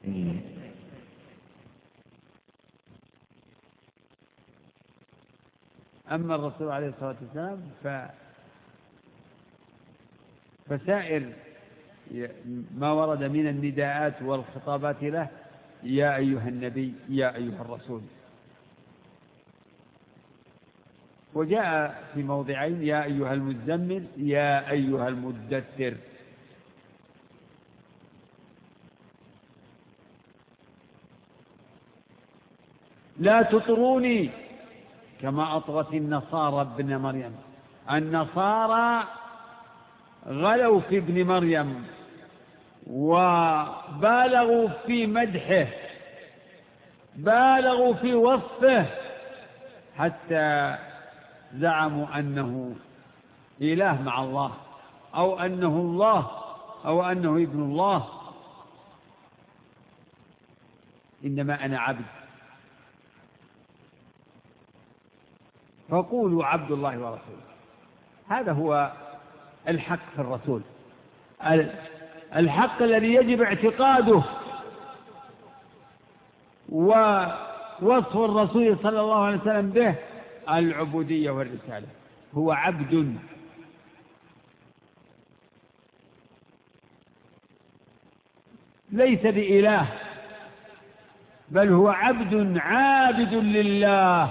أما الرسول عليه الصلاة والسلام فسائر ما ورد من النداءات والخطابات له: يا أيها النبي، يا أيها الرسول. وجاء في موضعين: يا أيها المزمل، يا أيها المدثر. لا تطروني كما أطغت النصارى ابن مريم. النصارى غلوا في ابن مريم وبالغوا في مدحه، بالغوا في وصفه، حتى زعموا أنه إله مع الله، أو أنه الله، أو أنه ابن الله. إنما أنا عبد، فقولوا عبد الله ورسوله. هذا هو الحق في الرسول، الحق الذي يجب اعتقاده. ووصف الرسول صلى الله عليه وسلم به العبودية والرسالة. هو عبد، ليس بإله، بل هو عبد عابد لله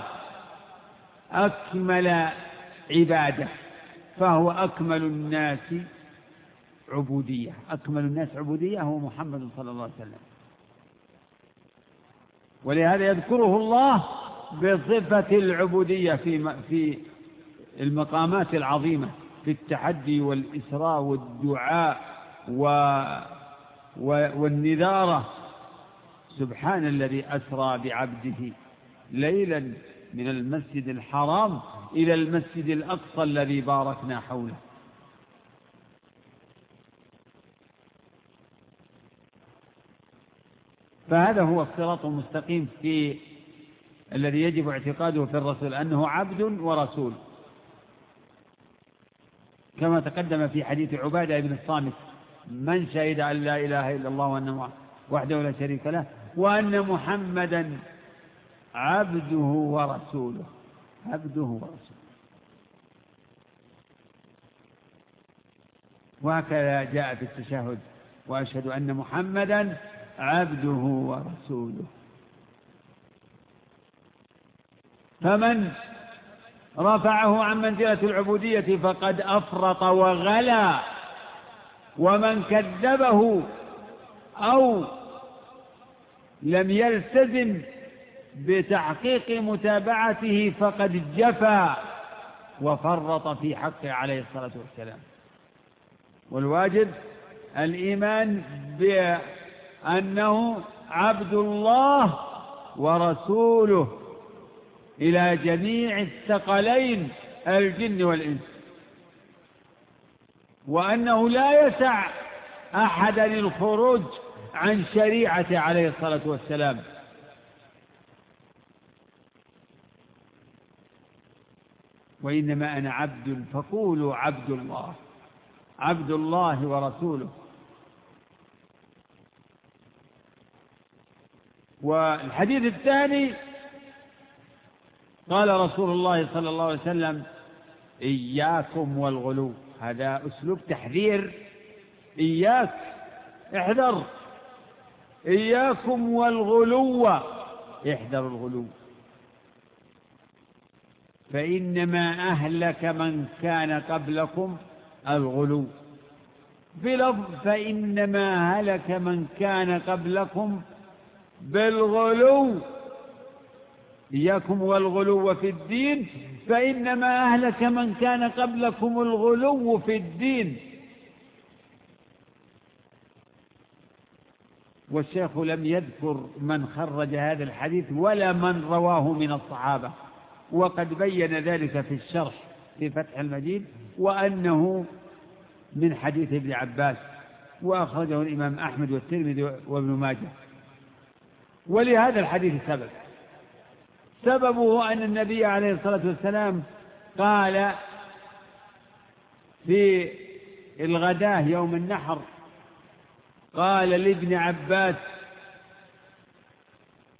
أكمل عبادة، فهو أكمل الناس عبودية. أكمل الناس عبودية هو محمد صلى الله عليه وسلم. ولهذا يذكره الله بصفة العبودية في المقامات العظيمة، في التحدي والإسراء والدعاء والنذارة. سبحان الذي أسرى بعبده ليلا من المسجد الحرام إلى المسجد الأقصى الذي باركنا حوله. فهذا هو الصراط المستقيم الذي يجب اعتقاده في الرسول، أنه عبد ورسول، كما تقدم في حديث عبادة بن الصامت: من شهد أن لا إله إلا الله وأن وحده لا شريك له وأن محمدا عبده ورسوله. عبده ورسوله. وهكذا جاء في التشهد: وأشهد أن محمدا عبده ورسوله. فمن رفعه عن منزلة العبودية فقد أفرط وغلا، ومن كذبه أو لم يلتزم بتحقيق متابعته فقد جفا وفرط في حقه عليه الصلاة والسلام. والواجب الإيمان بأنه عبد الله ورسوله إلى جميع الثقلين الجن والإنس، وأنه لا يسع أحدا الخروج عن شريعته عليه الصلاة والسلام. وإنما أنا عبد، فقولوا عبد الله، عبد الله ورسوله. والحديث الثاني قال رسول الله صلى الله عليه وسلم: إياكم والغلو. هذا أسلوب تحذير، إياك، احذر، إياكم والغلو، احذروا الغلو، فإنما أهلك من كان قبلكم الغلو. في لفظ: فإنما هلك من كان قبلكم بالغلو. إياكم والغلو في الدين، فإنما أهلك من كان قبلكم الغلو في الدين. والشيخ لم يذكر من خرج هذا الحديث ولا من رواه من الصحابة، وقد بين ذلك في الشرح في فتح المجيد، وأنه من حديث ابن عباس، وأخرجه الإمام أحمد والترمذي وابن ماجه. ولهذا الحديث سببه أن النبي عليه الصلاة والسلام قال في الغداة يوم النحر، قال لابن عباس: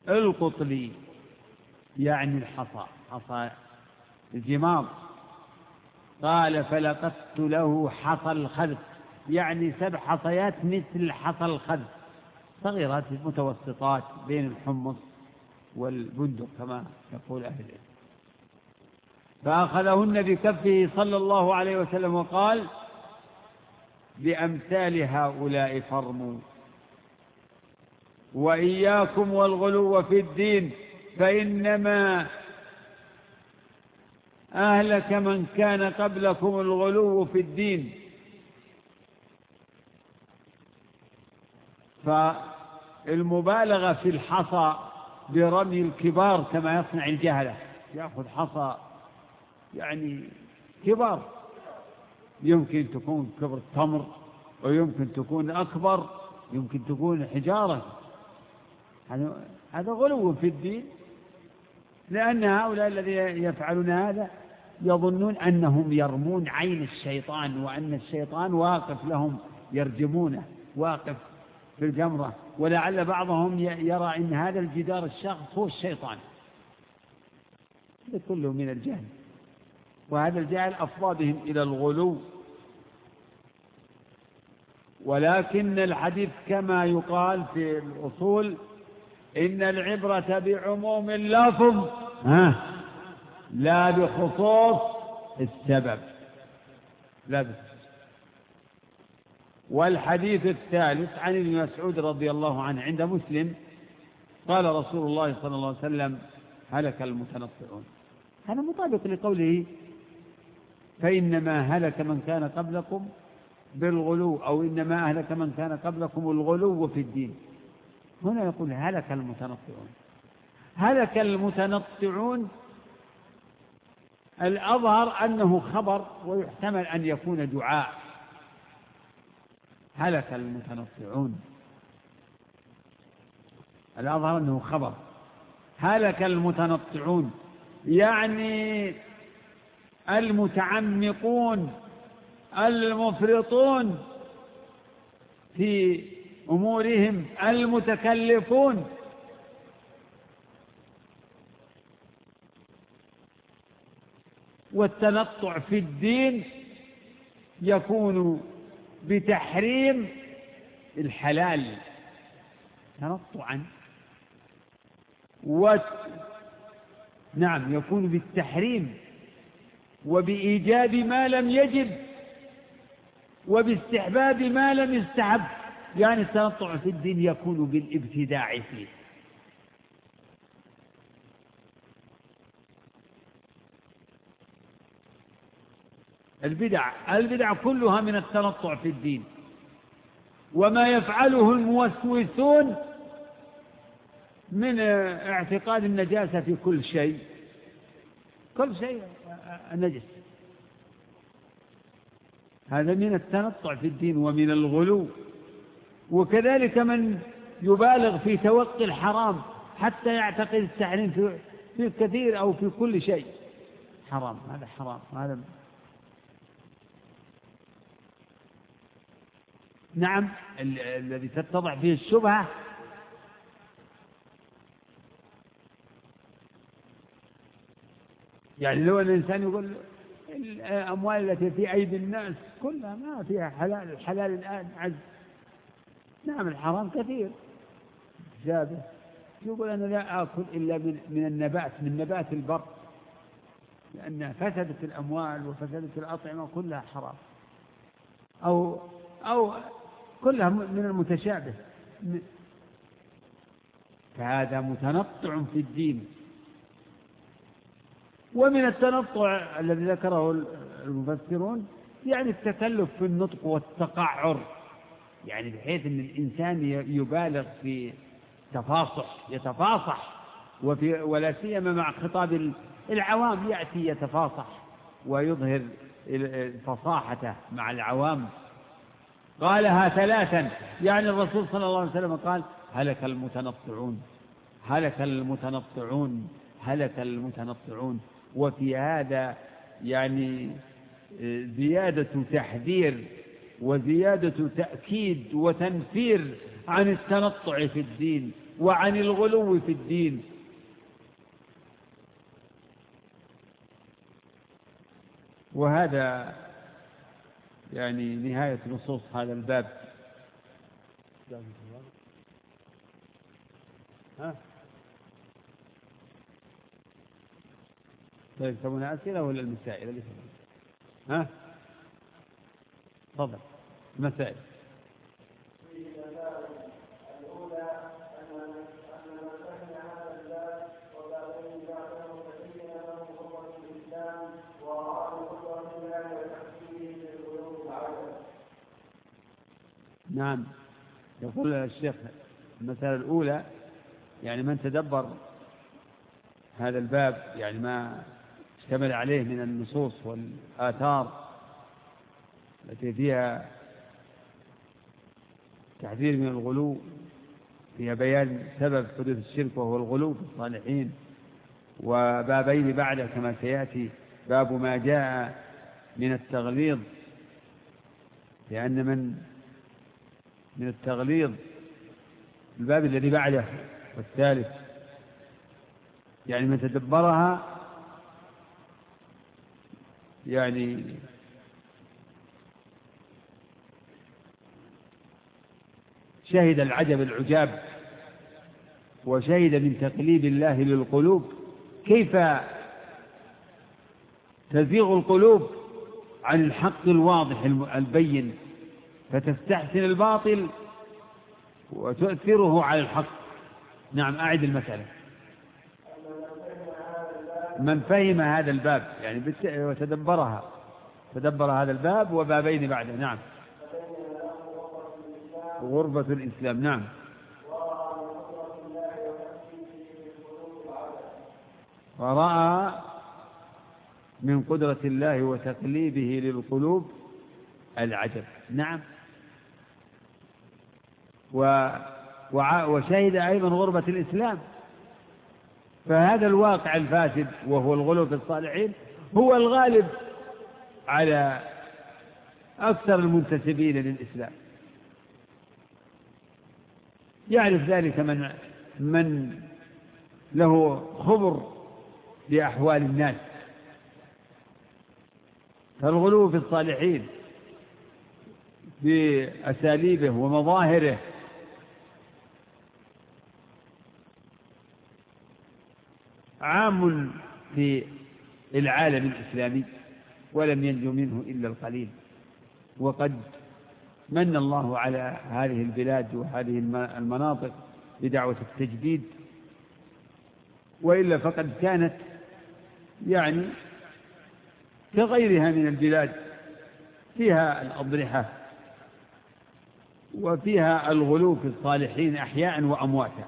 القطلي يعني الحصى، حصى الجمار. قال فلقدت له حصى الخذف، يعني 7 حصيات مثل حصى الخذف، صغيرات متوسطات بين الحمص والبندق كما يقول أهل العلم. فأخذهن بكفه صلى الله عليه وسلم وقال بأمثال هؤلاء فرموا، وإياكم والغلو في الدين، فإنما أهلك من كان قبلكم الغلو في الدين. فالمبالغة في الحصى برمي الكبار كما يصنع الجهلة، يأخذ حصى يعني كبار، يمكن تكون كبر التمر ويمكن تكون أكبر، يمكن تكون حجارة. هذا غلو في الدين، لأن هؤلاء الذين يفعلون هذا يظنون أنهم يرمون عين الشيطان، وأن الشيطان واقف لهم يرجمونه، واقف في الجمرة، ولعل بعضهم يرى أن هذا الجدار الشاخص هو الشيطان. هذا كله من الجهل، وهذا الجهل أفضى بهم إلى الغلو. ولكن الحديث كما يقال في الأصول إن العبرة بعموم اللفظ لا بخصوص السبب، لا بخصوص. والحديث الثالث عن ابن مسعود رضي الله عنه عند مسلم قال رسول الله صلى الله عليه وسلم هلك المتنطعون. هذا مطابق لقوله فإنما هلك من كان قبلكم بالغلو، أو إنما أهلك من كان قبلكم الغلو في الدين. هنا يقول هلك المتنطعون. هلك المتنطعون الأظهر أنه خبر، ويحتمل أن يكون دعاء. هلك المتنطعون الأظهر أنه خبر. هلك المتنطعون يعني المتعمقون المفرطون في أمورهم المتكلفون. والتنطع في الدين يكون بتحريم الحلال تنطعا، نعم يكون بالتحريم وبإيجاب ما لم يجب وباستحباب ما لم يستحب. يعني التنطع في الدين يكون بالابتداع فيه. البدع كلها من التنطع في الدين، وما يفعله الموسوسون من اعتقاد النجاسة في كل شيء، كل شيء نجس، هذا من التنطع في الدين ومن الغلو. وكذلك من يبالغ في توقي الحرام حتى يعتقد التحريم في كثير أو في كل شيء حرام، هذا حرام، هذا نعم الذي تتضح فيه الشبهة. يعني لو أن الإنسان يقول الأموال التي في أيدي الناس كلها ما فيها حلال، الحلال الآن عز، نعم الحرام كثير زاده. يقول أنا لا آكل إلا من النبات، من نبات البر، لأن فسدت الأموال وفسدت الأطعمة كلها حرام، أو كلها من المتشابه. فهذا متنطع في الدين. ومن التنطع الذي ذكره المفسرون يعني التكلف في النطق والتقعر، يعني بحيث أن الإنسان يبالغ في يتفاصح ولا سيما مع خطاب العوام، يأتي يتفاصح ويظهر فصاحته مع العوام. قالها 3، يعني الرسول صلى الله عليه وسلم قال هلك المتنطعون، هلك المتنطعون، هلك المتنطعون. وفي هذا يعني زيادة تحذير وزيادة تأكيد وتنفير عن التنطع في الدين وعن الغلو في الدين. وهذا يعني نهاية نصوص هذا الباب. طيب تبون أسئلة ولا المسائل؟ تفضل. مسائل. نعم، يقول الشيخ المسألة الأولى يعني من تدبر هذا الباب يعني ما اشتمل عليه من النصوص والآثار التي فيها تحذير من الغلو، فيها بيان سبب حدوث الشرك وهو الغلو في الصالحين، وبابين بعد كما سيأتي باب ما جاء من التغليظ، لأن من التغليظ الباب الذي بعده والثالث يعني من تدبرها يعني شهد العجب العجاب، وشهد من تقليب الله للقلوب كيف تزيغ القلوب عن الحق الواضح البين فتستحسن الباطل وتؤثره على الحق. نعم، أعد المسألة. من فهم هذا الباب يعني وتدبرها، تدبر هذا الباب وبابين بعده. نعم، غربة الإسلام. نعم، ورأى من قدرة الله وتقليبه للقلوب العجب. نعم، وشهد أيضا غربة الإسلام. فهذا الواقع الفاسد وهو الغلو في الصالحين هو الغالب على أكثر المنتسبين للإسلام. يعرف ذلك من له خبر بأحوال الناس. فالغلو في الصالحين بأساليبه ومظاهره عام في العالم الإسلامي ولم ينجو منه إلا القليل. وقد من الله على هذه البلاد وهذه المناطق بدعوة التجديد، وإلا فقد كانت يعني كغيرها من البلاد فيها الأضرحة وفيها الغلو في الصالحين أحياء وأمواتا.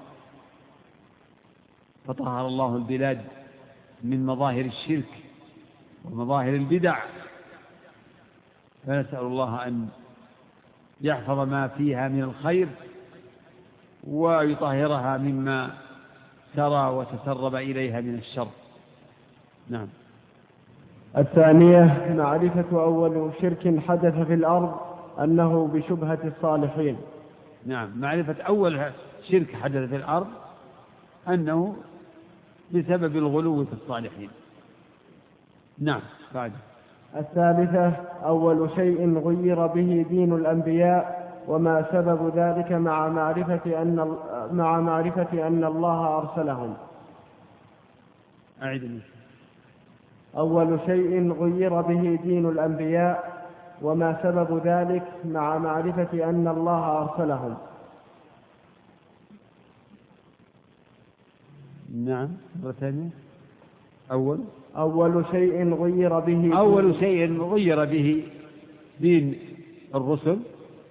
فطهر الله البلاد من مظاهر الشرك ومظاهر البدع، فنسأل الله أن يحفظ ما فيها من الخير ويطهرها مما سرى وتسرب إليها من الشر. نعم. الثانية معرفة أول شرك حدث في الأرض أنه بشبهة الصالحين. نعم، معرفة أول شرك حدث في الأرض أنه بسبب الغلو في الصالحين. نعم. بعد. الثالثة أول شيء غير به دين الأنبياء وما سبب ذلك مع معرفة أن الله أرسلهم. أعيد المثال. أول شيء غير به دين الأنبياء وما سبب ذلك مع معرفة أن الله أرسلهم. نعم، مرة ثانية. أول شيء غير به دين الرسل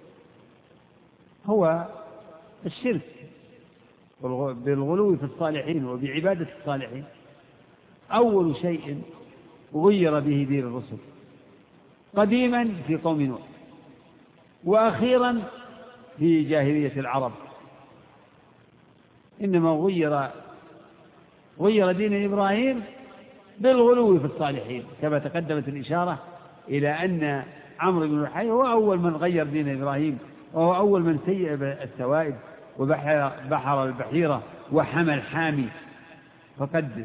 هو الشرك بالغلو في الصالحين وبعبادة الصالحين. أول شيء غير به دين الرسل قديما في قوم نوح، وأخيرا في جاهلية العرب. إنما غير دين إبراهيم بالغلو في الصالحين، كما تقدمت الإشارة إلى أن عمرو بن لحي هو أول من غير دين إبراهيم، وهو أول من سيء السوائب وبحر البحيرة وحمى الحامي، فقد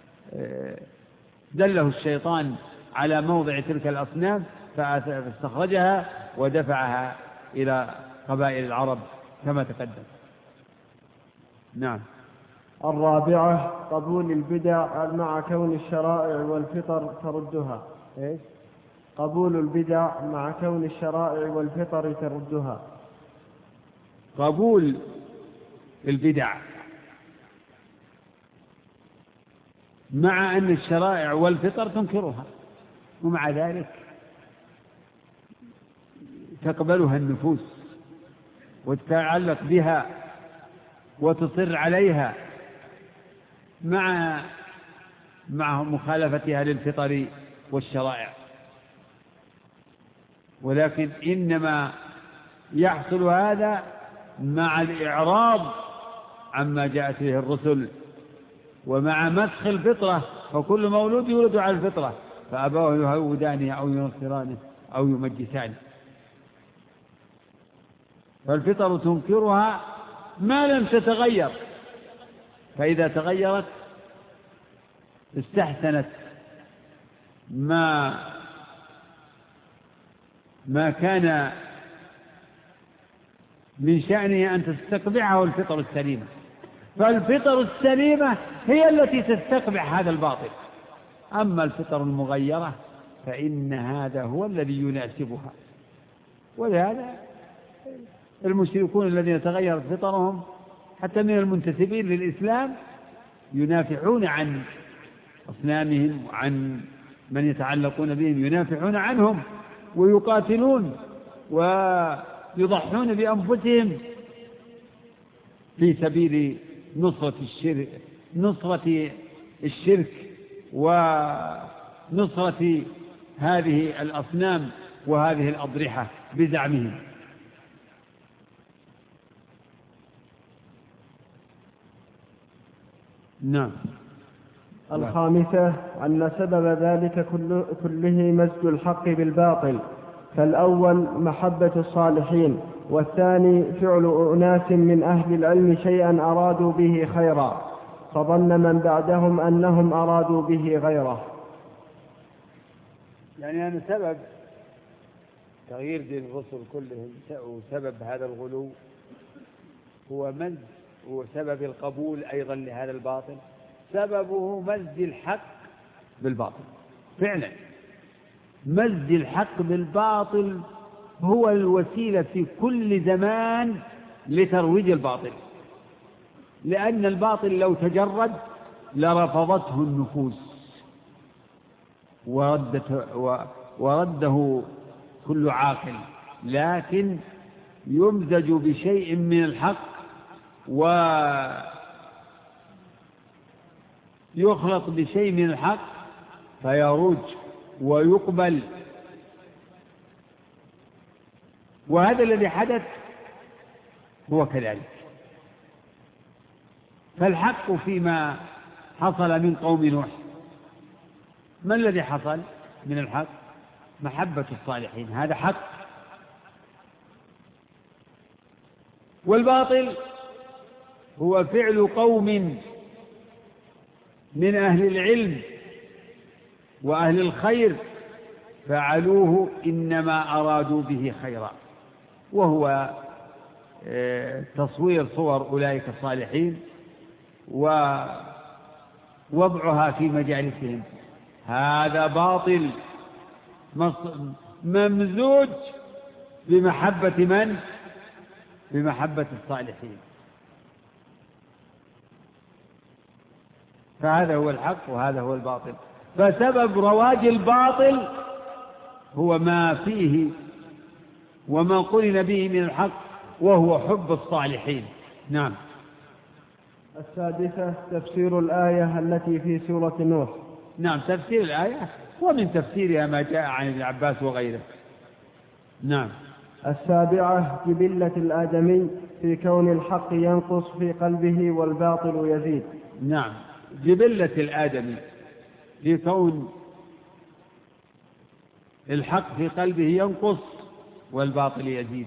دله الشيطان على موضع تلك الأصنام فاستخرجها ودفعها إلى قبائل العرب كما تقدم. نعم. الرابعة قبول البدع مع كون الشرائع والفطر تردها. قبول البدع مع كون الشرائع والفطر تردها. قبول البدع مع أن الشرائع والفطر تنكرها، ومع ذلك تقبلها النفوس وتتعلق بها وتصر عليها مع مخالفتها للفطر والشرائع، ولكن إنما يحصل هذا مع الإعراض عما جاءت به الرسل ومع مسخ الفطرة، فكل مولود يولد على الفطرة فأبوه يهودانه أو ينصرانه أو يمجسانه، فالفطر تنكرها ما لم تتغير، فإذا تغيرت استحسنت ما كان من شأنه أن تستقبعه الفطر السليمة، فالفطر السليمة هي التي تستقبع هذا الباطل، أما الفطر المغيرة فإن هذا هو الذي يناسبها. ولهذا المشركون الذين تغيرت فطرهم حتى من المنتسبين للإسلام ينافعون عن أصنامهم وعن من يتعلقون بهم، ينافعون عنهم ويقاتلون ويضحون بأنفسهم في سبيل نصرة الشرك ونصرة هذه الأصنام وهذه الأضرحة بزعمهم. نعم. الخامسة أن سبب ذلك كله مزج الحق بالباطل، فالأول محبة الصالحين، والثاني فعل أناس من أهل العلم شيئا أرادوا به خيرا، فظن من بعدهم أنهم أرادوا به غيره. يعني أن سبب تغيير دين الرسل كلهم وسبب هذا الغلو هو مزج، وسبب القبول أيضا لهذا الباطل سببه مزج الحق بالباطل. فعلا مزج الحق بالباطل هو الوسيلة في كل زمان لترويج الباطل، لأن الباطل لو تجرد لرفضته النفوس ورده كل عاقل، لكن يمزج بشيء من الحق ويخلط بشيء من الحق فيروج ويقبل، وهذا الذي حدث هو كذلك. فالحق فيما حصل من قوم نوح، ما الذي حصل من الحق؟ محبة الصالحين، هذا حق. والباطل هو فعل قوم من أهل العلم وأهل الخير فعلوه إنما أرادوا به خيرا، وهو تصوير صور أولئك الصالحين ووضعها في مجالسهم. هذا باطل ممزوج بمحبة من؟ بمحبة الصالحين. فهذا هو الحق وهذا هو الباطل. فسبب رواج الباطل هو ما فيه وما قرن به من الحق، وهو حب الصالحين. نعم. السادسة تفسير الآية التي في سورة نوح. نعم، تفسير الآية ومن تفسيرها ما جاء عن ابن عباس وغيره. نعم. السابعة جبلة الآدمي في كون الحق ينقص في قلبه والباطل يزيد. نعم، جبلة الآدمي في كون الحق في قلبه ينقص والباطل يزيد.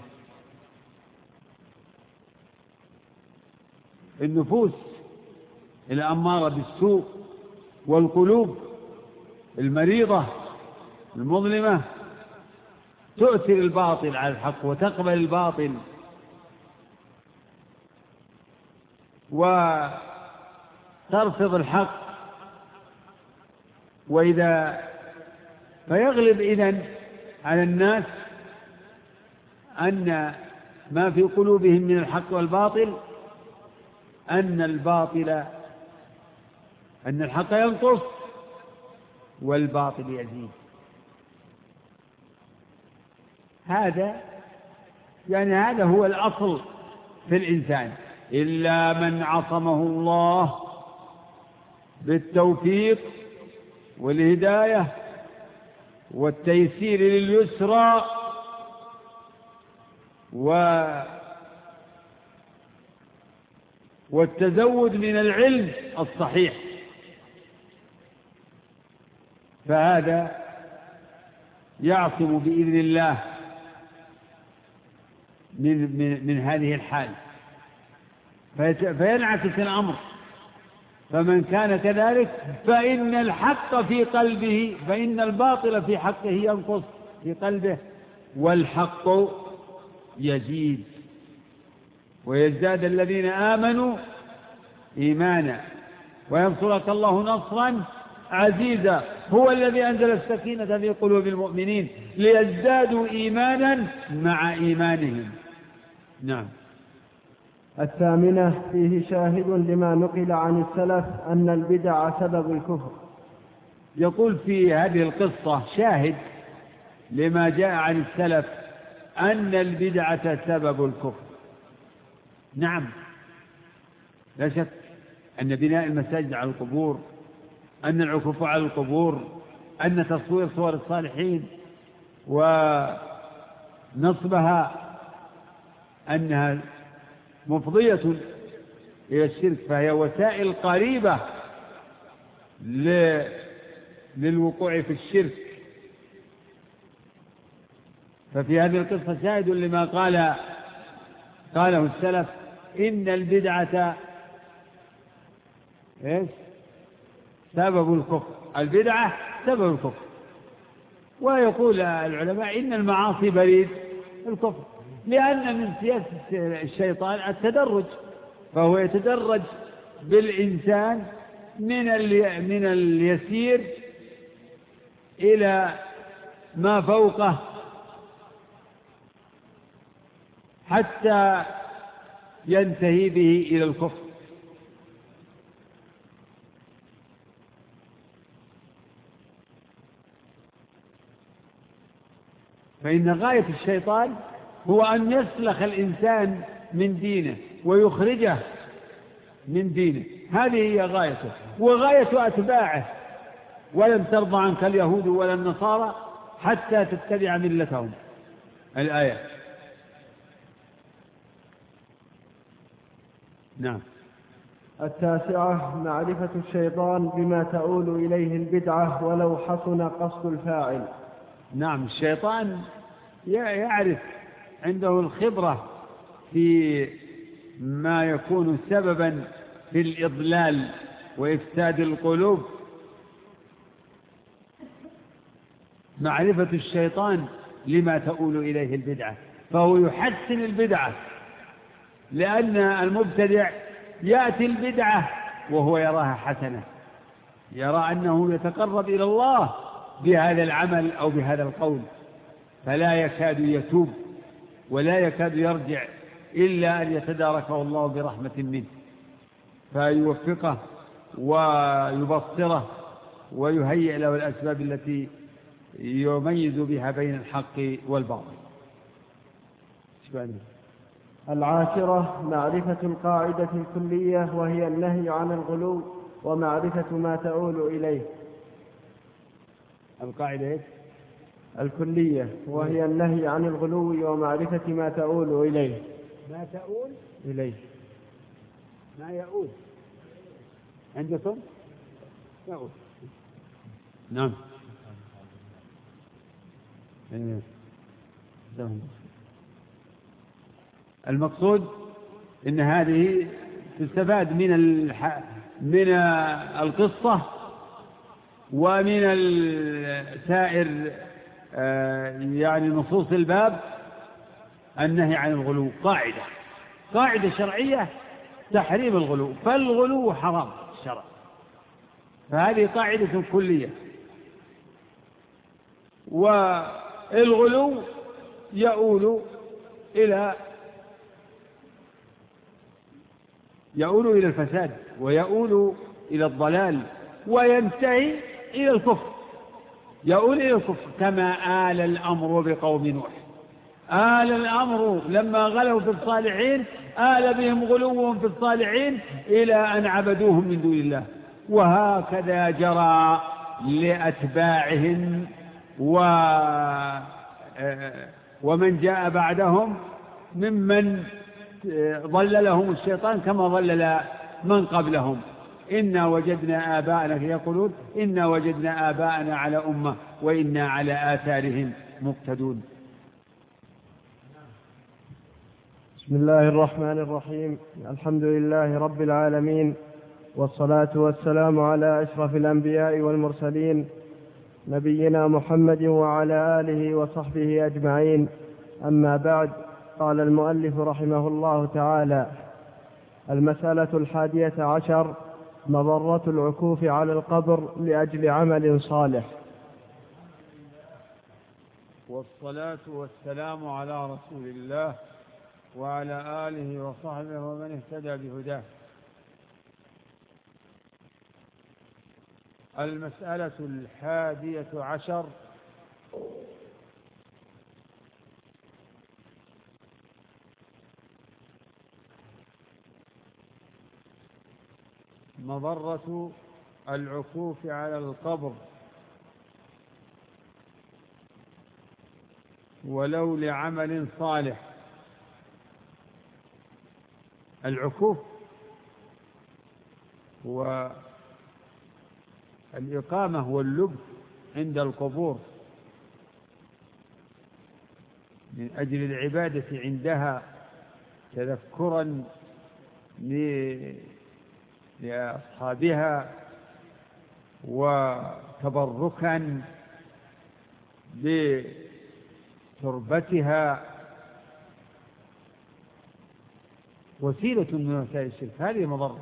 النفوس الأمارة بالسوء والقلوب المريضة المظلمة تؤثر الباطل على الحق وتقبل الباطل وترفض الحق. فيغلب إذن على الناس أن ما في قلوبهم من الحق والباطل أن الحق ينقص والباطل يزيد. هذا هو الأصل في الإنسان، إلا من عصمه الله بالتوفيق والهداية والتيسير لليسرى والتزود من العلم الصحيح، فهذا يعصم بإذن الله من هذه الحال، فينعكس الأمر. فمن كان كذلك فإن الحق في قلبه، فإن الباطل في حقه ينقص في قلبه والحق يزيد. ويزداد الذين آمنوا إيمانا وينصرك الله نصرا عزيزا. هو الذي أنزل السكينة في قلوب المؤمنين ليزدادوا إيمانا مع إيمانهم. نعم. الثامنة فيه شاهد لما نقل عن السلف أن البدع سبب الكفر. يقول في هذه القصة شاهد لما جاء عن السلف أن البدعة سبب الكفر. نعم، لا شك أن بناء المساجد على القبور، أن العكوف على القبور، أن تصوير صور الصالحين ونصبها أنها مفضية إلى الشرك، فهي وسائل قريبة للوقوع في الشرك. ففي هذه القصة شاهد لما قاله السلف إن البدعة سبب الكفر. البدعة سبب الكفر. ويقول العلماء إن المعاصي بريد الكفر، لأن من سياسة الشيطان التدرج، فهو يتدرج بالإنسان من اليسير إلى ما فوقه حتى ينتهي به إلى الكفر. فإن غاية الشيطان هو أن يسلخ الإنسان من دينه ويخرجه من دينه، هذه هي غايته وغاية أتباعه. ولن ترضى عنك اليهود ولا النصارى حتى تتبع ملتهم، الآية. نعم. التاسعة معرفة الشيطان بما تؤول إليه البدعة ولو حسن قصد الفاعل. نعم، الشيطان يعرف، عنده الخبرة في ما يكون سببا في الإضلال وإفساد القلوب. معرفة الشيطان لما تؤول إليه البدعة، فهو يحسن البدعة، لأن المبتدع يأتي البدعة وهو يراها حسنة، يرى أنه يتقرب إلى الله بهذا العمل أو بهذا القول، فلا يكاد يتوب ولا يكاد يرجع إلا أن يتداركه الله برحمة منه، فيوفقه ويبصره ويهيئ له الأسباب التي يميز بها بين الحق والباطل. العاشرة معرفة القاعدة الكلية وهي النهي عن الغلو ومعرفة ما تؤول إليه. القاعدة الكلية وهي النهي عن الغلو ومعرفة ما تؤول إليه. ما تؤول إليه، ما يؤول عندكم؟ يؤول. نعم. المقصود إن هذه تستفاد من القصة ومن سائر يعني نصوص الباب النهي عن الغلو. قاعدة شرعية تحريم الغلو، فالغلو حرام الشرع، فهذه قاعدة كلية. والغلو يؤول إلى الفساد، ويؤول إلى الضلال، وينتهي إلى الكفر، يؤول إلى الكفر، كما آل الأمر بقوم نوح. آل الأمر لما غلوا في الصالحين آل بهم غلوهم في الصالحين إلى أن عبدوهم من دون الله. وهكذا جرى لأتباعهم ومن جاء بعدهم ممن ضللهم الشيطان كما ضلل من قبلهم. إنا وجدنا آباءنا، يقولون إنا وجدنا آباءنا على أمة وإنا على آثارهم مقتدون. بسم الله الرحمن الرحيم. الحمد لله رب العالمين، والصلاة والسلام على أشرف الأنبياء والمرسلين، نبينا محمد وعلى آله وصحبه أجمعين. أما بعد، قال المؤلف رحمه الله تعالى: المسألة 11، مضرة العكوف على القبر لأجل عمل صالح. والصلاة والسلام على رسول الله وعلى آله وصحبه ومن اهتدى بهداه. المسألة 11، مضرة العكوف على القبر ولو لعمل صالح. العكوف والإقامة واللبث عند القبور من أجل العبادة عندها تذكرا لأصحابها وتبركا بتربتها، وسيلة من وسائل الشرك. هذه مضرة.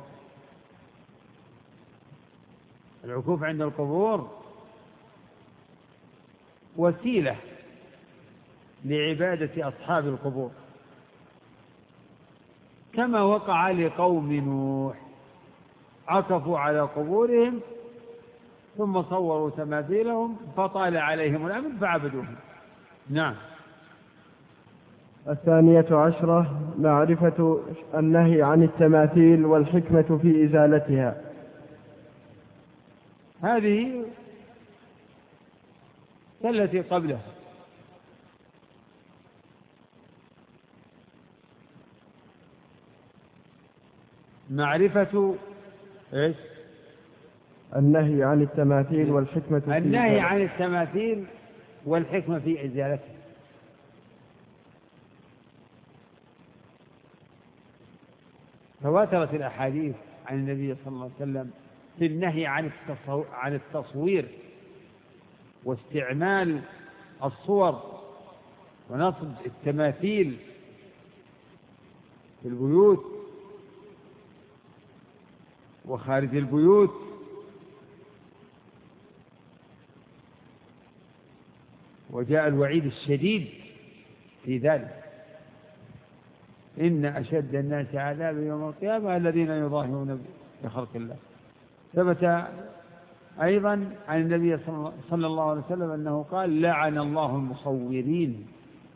العكوف عند القبور وسيلة لعبادة أصحاب القبور، كما وقع لقوم نوح، عكفوا على قبورهم ثم صوروا تماثيلهم فطال عليهم الأمد فعبدوهم. نعم. 12، معرفة النهي عن التماثيل والحكمة في إزالتها. هذه التي قبلها. معرفة إيش؟ النهي عن التماثيل والحكمة في النهي عن التماثيل والحكمة في إزالتها. تواترت الأحاديث عن النبي صلى الله عليه وسلم في النهي عن التصوير واستعمال الصور ونصب التماثيل في البيوت وخارج البيوت. وجاء الوعيد الشديد في ذلك: إن أشد الناس عذابا يوم القيامة الذين يظاهرون بخلق الله. ثبت أيضا عن النبي صلى الله عليه وسلم أنه قال: لعن الله المصورين.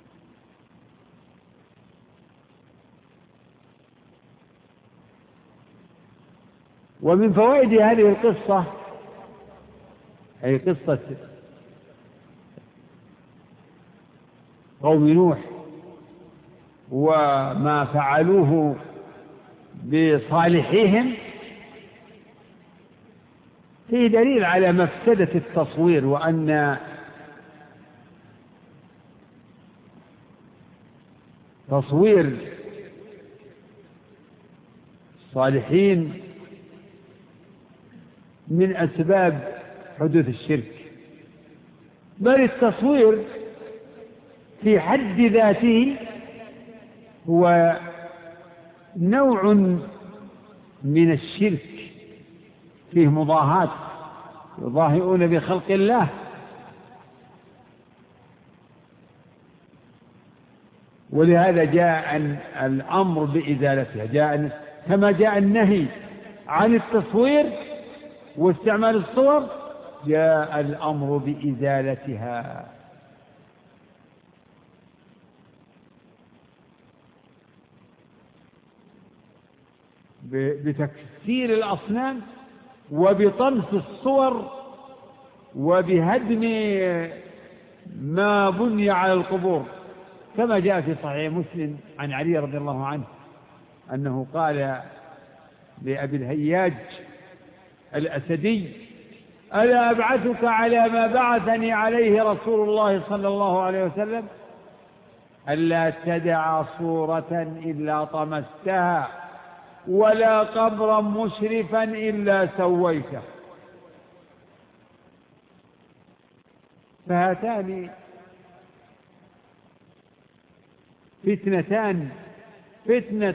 ومن فوائد هذه القصة، أي قصة قوم نوح وما فعلوه بصالحيهم، فيه دليل على مفسدة التصوير، وأن تصوير الصالحين من أسباب حدوث الشرك، بل التصوير في حد ذاته هو نوع من الشرك، فيه مضاهاة، يضاهئون بخلق الله. ولهذا جاء الأمر بإزالتها، كما جاء النهي عن التصوير واستعمال الصور، جاء الأمر بإزالتها. بتكسير الأصنام وبطمس الصور وبهدم ما بني على القبور، كما جاء في صحيح مسلم عن علي رضي الله عنه أنه قال لأبي الهياج الأسدي: ألا أبعثك على ما بعثني عليه رسول الله صلى الله عليه وسلم؟ ألا تدع صورة إلا طمستها ولا قبرا مشرفا إلا سويته. فهاتان فتنتان، فتنة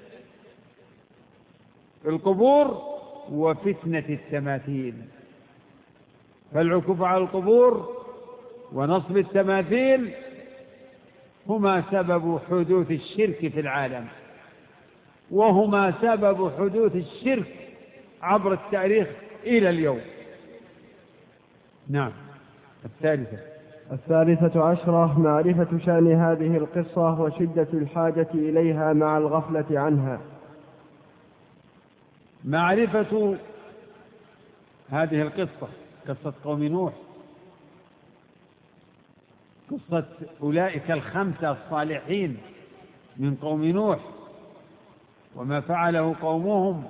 القبور وفتنة التماثيل. فالعكوف على القبور ونصب التماثيل هما سبب حدوث الشرك في العالم، وهما سبب حدوث الشرك عبر التاريخ إلى اليوم. نعم. الثالثة عشرة معرفة شأن هذه القصة وشدة الحاجة إليها مع الغفلة عنها. معرفة هذه القصة، قصة قوم نوح، قصة أولئك الخمسة الصالحين من قوم نوح، وما فعله قومهم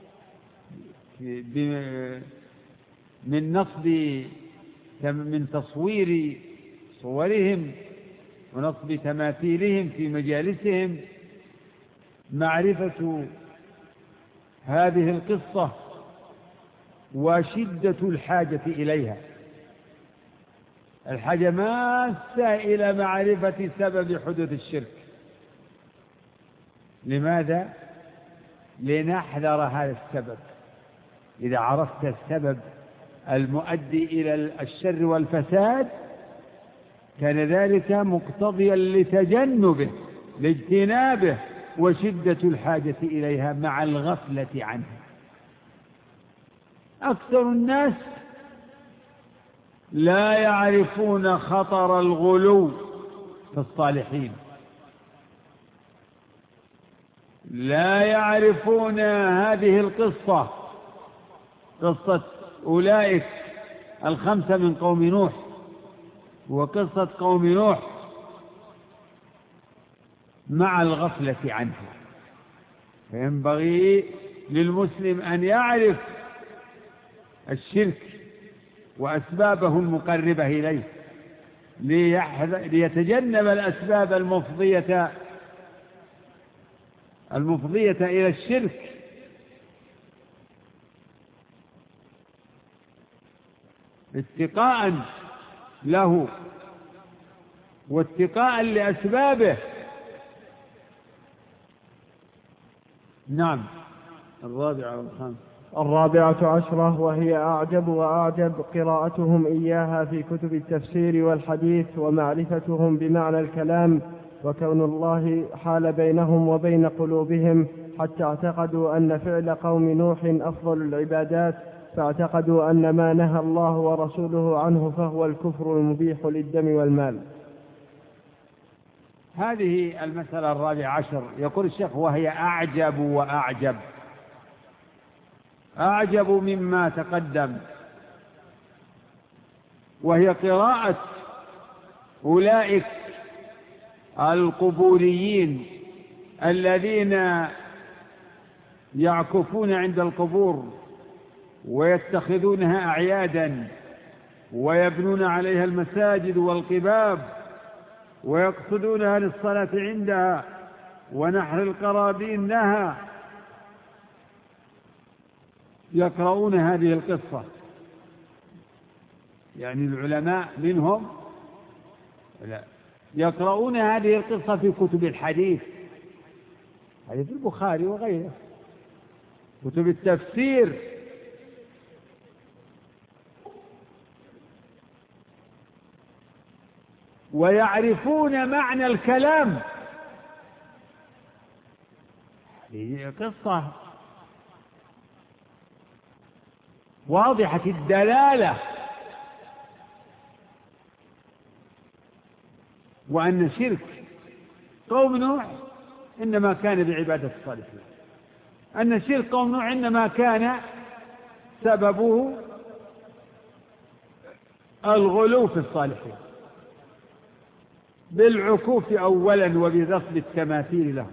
من تصوير صورهم ونصب تماثيلهم في مجالسهم. معرفة هذه القصة وشدة الحاجة إليها، الحاجة ماسة إلى معرفة سبب حدوث الشرك. لماذا؟ لنحذر هذا السبب. إذا عرفت السبب المؤدي إلى الشر والفساد كان ذلك مقتضيا لتجنبه، لاجتنابه، وشدة الحاجة إليها مع الغفلة عنها. أكثر الناس لا يعرفون خطر الغلو في الصالحين، لا يعرفون هذه القصة، قصة أولئك الخمسة من قوم نوح وقصة قوم نوح، مع الغفلة عنها. فينبغي للمسلم أن يعرف الشرك وأسبابه المقربة إليه ليتجنب الأسباب المفضية إلى الشرك. اتقاء له واتقاء لأسبابه. نعم. الرابعة عشرة وهي أعجب وأعجب قراءتهم إياها في كتب التفسير والحديث ومعرفتهم بمعنى الكلام، وكون الله حال بينهم وبين قلوبهم حتى اعتقدوا أن فعل قوم نوح أفضل العبادات، فاعتقدوا أن ما نهى الله ورسوله عنه فهو الكفر المبيح للدم والمال. هذه المسألة الرابعة عشر. يقول الشيخ: وهي أعجب وأعجب، أعجب مما تقدم، وهي قراءة أولئك القبوريين الذين يعكفون عند القبور ويتخذونها أعيادا ويبنون عليها المساجد والقباب ويقصدونها للصلاة عندها ونحر القرابين لها، يقرؤون هذه القصة. يعني العلماء منهم يقرؤون هذه القصة في كتب الحديث، حديث البخاري وغيره، كتب التفسير، ويعرفون معنى الكلام. هذه قصة واضحة الدلالة، وأن شرك قوم نوح إنما كان بعبادة الصالحين، أن شرك قوم نوح إنما كان سببه الغلو في الصالحين بالعكوف أولا وبغصب التماثيل لهم.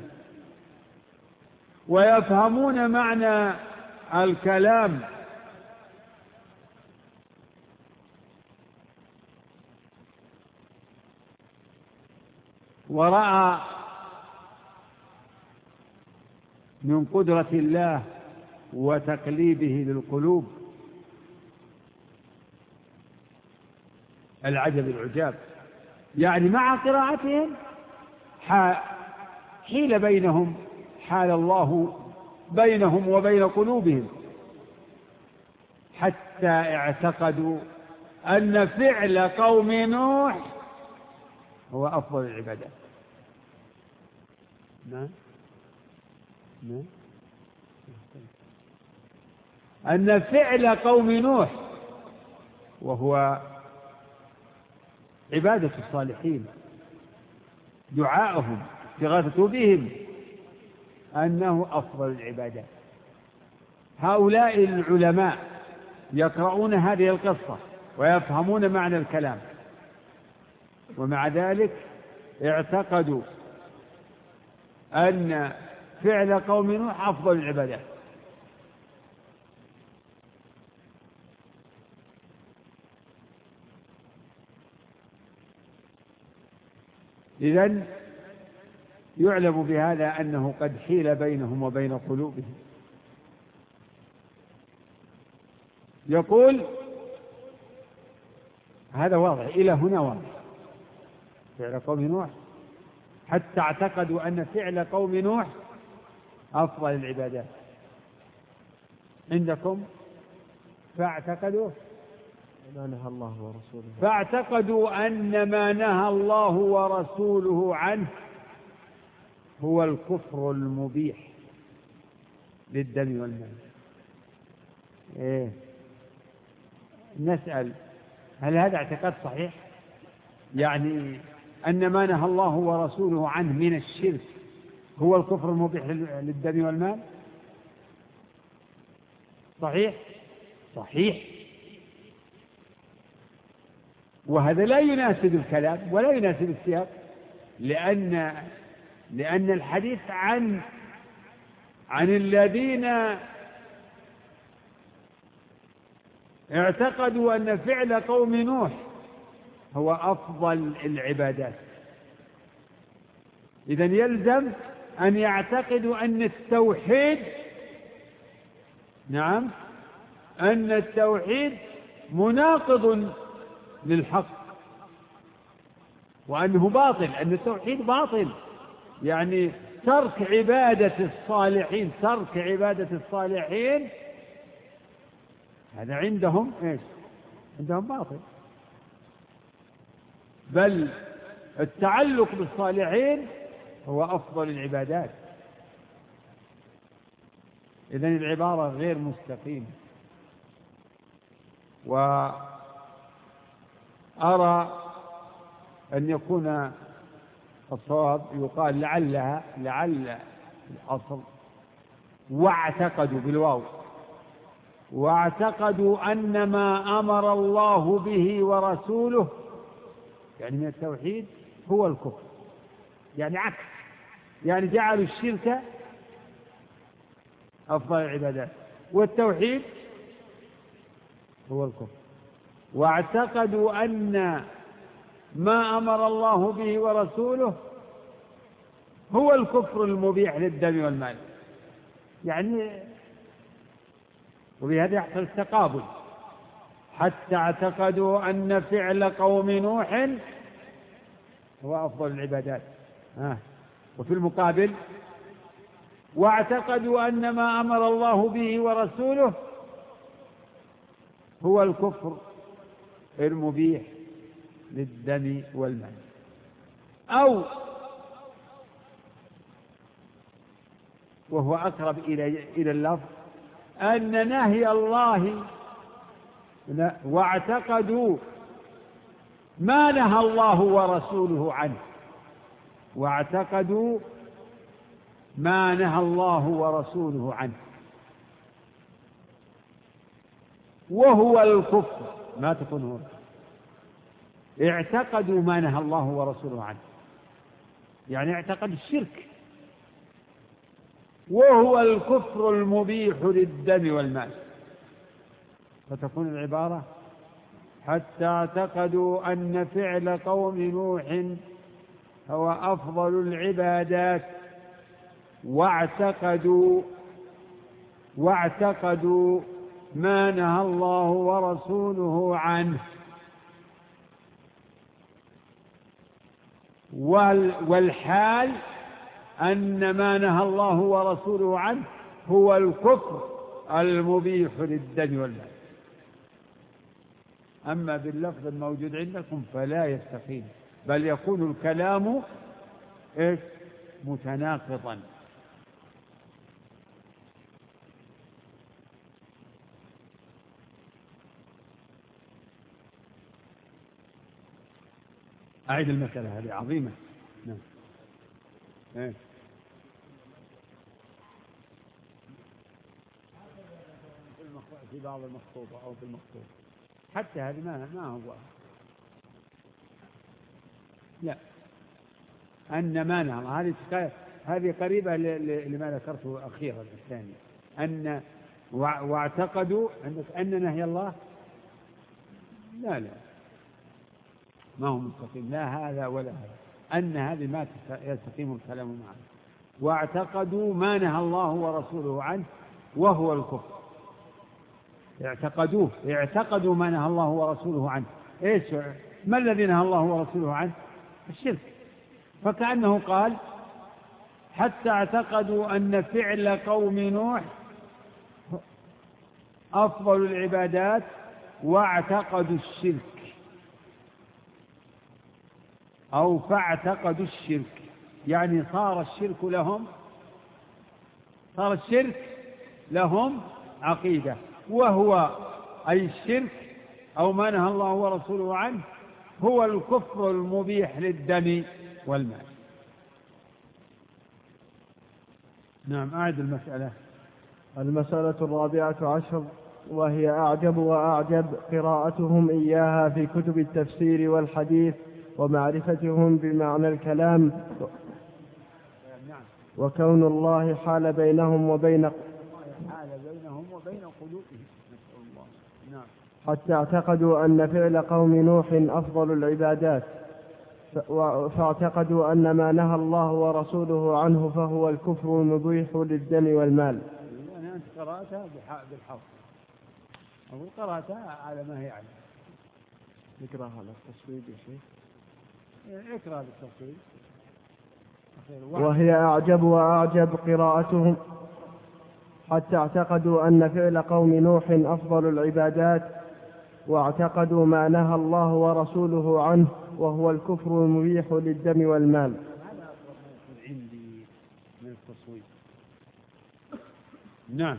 ويفهمون معنى الكلام، ورأى من قدرة الله وتقليبه للقلوب العجب العجاب. يعني مع قراءتهم حيل بينهم، حال الله بينهم وبين قلوبهم، حتى اعتقدوا أن فعل قوم نوح هو أفضل العبادات. أن فعل قوم نوح وهو عبادة الصالحين، دعاءهم، استغاثة بهم، أنه أفضل العبادات. هؤلاء العلماء يقرؤون هذه القصة ويفهمون معنى الكلام، ومع ذلك اعتقدوا أن فعل قوم نوح أفضل العبادات. إذن يعلم بهذا أنه قد حيل بينهم وبين قلوبهم. يقول هذا واضح، إلى هنا واضح، فعل قوم نوح حتى اعتقدوا أن فعل قوم نوح أفضل العبادات. عندكم فاعتقدوا ما نهى الله ورسوله، فاعتقدوا أن ما نهى الله ورسوله عنه هو الكفر المبيح للدم والمال. نسأل هل هذا اعتقاد صحيح؟ يعني أن ما نهى الله ورسوله عنه من الشرك هو الكفر المبيح للدم والمال؟ صحيح؟ صحيح. وهذا لا يناسب الكلام ولا يناسب السياق، لأن الحديث عن الذين اعتقدوا أن فعل قوم نوح هو أفضل العبادات. إذن يلزم أن يعتقدوا أن التوحيد، نعم، أن التوحيد مناقض للحق، وأنه باطل، أن التوحيد باطل. يعني ترك عبادة الصالحين، ترك عبادة الصالحين هذا عندهم إيش؟ عندهم باطل. بل التعلق بالصالحين هو أفضل العبادات. إذن العبارة غير مستقيمة. وأرى أن يكون الصواب يقال لعل الأصل واعتقدوا بالواو، واعتقدوا أن ما أمر الله به ورسوله يعني من التوحيد هو الكفر، يعني عكس، يعني جعلوا الشرك أفضل العبادات والتوحيد هو الكفر. واعتقدوا أن ما أمر الله به ورسوله هو الكفر المبيح للدم والمال. يعني وبهذا يحصل التقابل، حتى اعتقدوا أن فعل قوم نوح هو أفضل العبادات، وفي المقابل واعتقدوا أن ما أمر الله به ورسوله هو الكفر المبيح للدم والمال. أو وهو أقرب إلى اللفظ أن نهي الله واعتقدوا ما نهى الله ورسوله عنه، واعتقدوا ما نهى الله ورسوله عنه وهو الكفر، ما تكون هو اعتقدوا ما نهى الله ورسوله عنه، يعني اعتقد الشرك، وهو الكفر المبيح للدم والمال. فتكون العبارة حتى اعتقدوا أن فعل قوم نوح هو أفضل العبادات، واعتقدوا ما نهى الله ورسوله عنه، والحال أن ما نهى الله ورسوله عنه هو الكفر المبيح للدم والمال. أما باللفظ الموجود عندكم فلا يستقيم، بل يكون الكلام متناقضا. أعيد المسألة هذه عظيمة. نعم. في بعض المخطوطة أو في المخطوطة حتى هذه ما هو لا أن ما نهى هذه قريبة لما ذكرته أخيرا الثاني، أن واعتقدوا أن نهي الله لا ما هو مستقيم، لا هذا ولا هذا، أن هذه ما يستقيم الكلام معه. واعتقدوا ما نهى الله ورسوله عنه وهو الكفر. اعتقدوا ما نهى الله ورسوله عنه. ما الذي نهى الله ورسوله عنه؟ الشرك. فكأنه قال حتى اعتقدوا أن فعل قوم نوح أفضل العبادات واعتقدوا الشرك، أو فاعتقدوا الشرك، يعني صار الشرك لهم عقيدة، وهو أي الشرك أو ما نهى الله ورسوله عنه هو الكفر المبيح للدم والمال. نعم. أعد المسألة. المسألة 14، وهي أعجب وأعجب قراءتهم إياها في كتب التفسير والحديث ومعرفتهم بمعنى الكلام، وكون الله حال بينهم وبين قلوبهم. نسأل الله. نعم. حتى اعتقدوا أن فعل قوم نوح أفضل العبادات، فاعتقدوا أن ما نهى الله ورسوله عنه فهو الكفر المبيح للدم والمال. يعني أنت قرأتها بالحرف أو قرأتها على ما هي عليه. اقرأها على التصويب يا شيخ. اقرأ بالتصويب. وهي أعجب وأعجب قراءتهم حتى اعتقدوا أن فعل قوم نوح أفضل العبادات، واعتقدوا ما نهى الله ورسوله عنه وهو الكفر المبيح للدم والمال. هذا أفضل عندي من التصويب. نعم.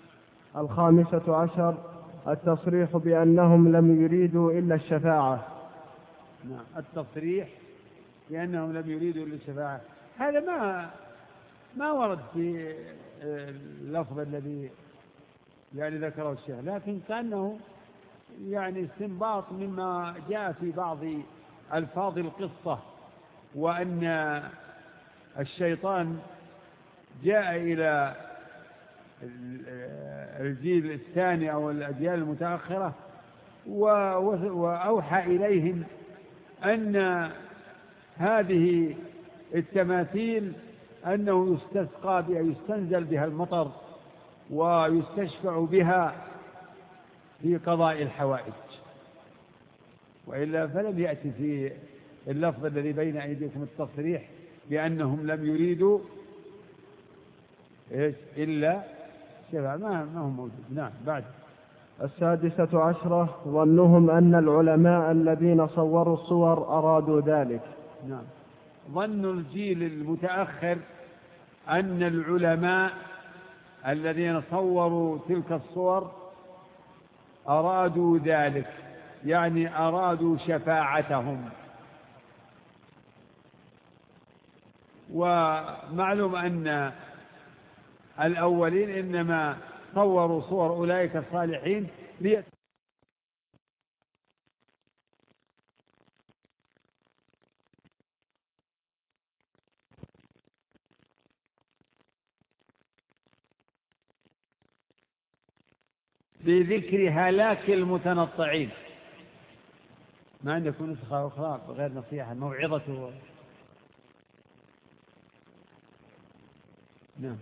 15 التصريح بأنهم لم يريدوا إلا الشفاعة. نعم. التصريح بأنهم لم يريدوا إلا الشفاعة هذا ما ورد في اللفظ الذي يعني ذكره الشيخ، لكن كأنه يعني استنباط مما جاء في بعض ألفاظ القصة، وأن الشيطان جاء إلى الجيل الثاني أو الأجيال المتأخرة وأوحى إليهم أن هذه التماثيل أنه يستسقى بها، يستنزل بها المطر ويستشفع بها في قضاء الحوائج، وإلا فلم يأتي في اللفظ الذي بين أيديكم التصريح بأنهم لم يريدوا إلا شفاعة، ما هو موجود. نعم. بعد 16 ظنهم أن العلماء الذين صوروا الصور أرادوا ذلك. نعم. ظن الجيل المتأخر أن العلماء الذين صوروا تلك الصور أرادوا ذلك، يعني أرادوا شفاعتهم. ومعلوم أن الأولين إنما صوروا صور أولئك الصالحين بذكر هلاك المتنطعين. ما عندكم نسخة أخرى غير نصيحة موعظة؟ نعم.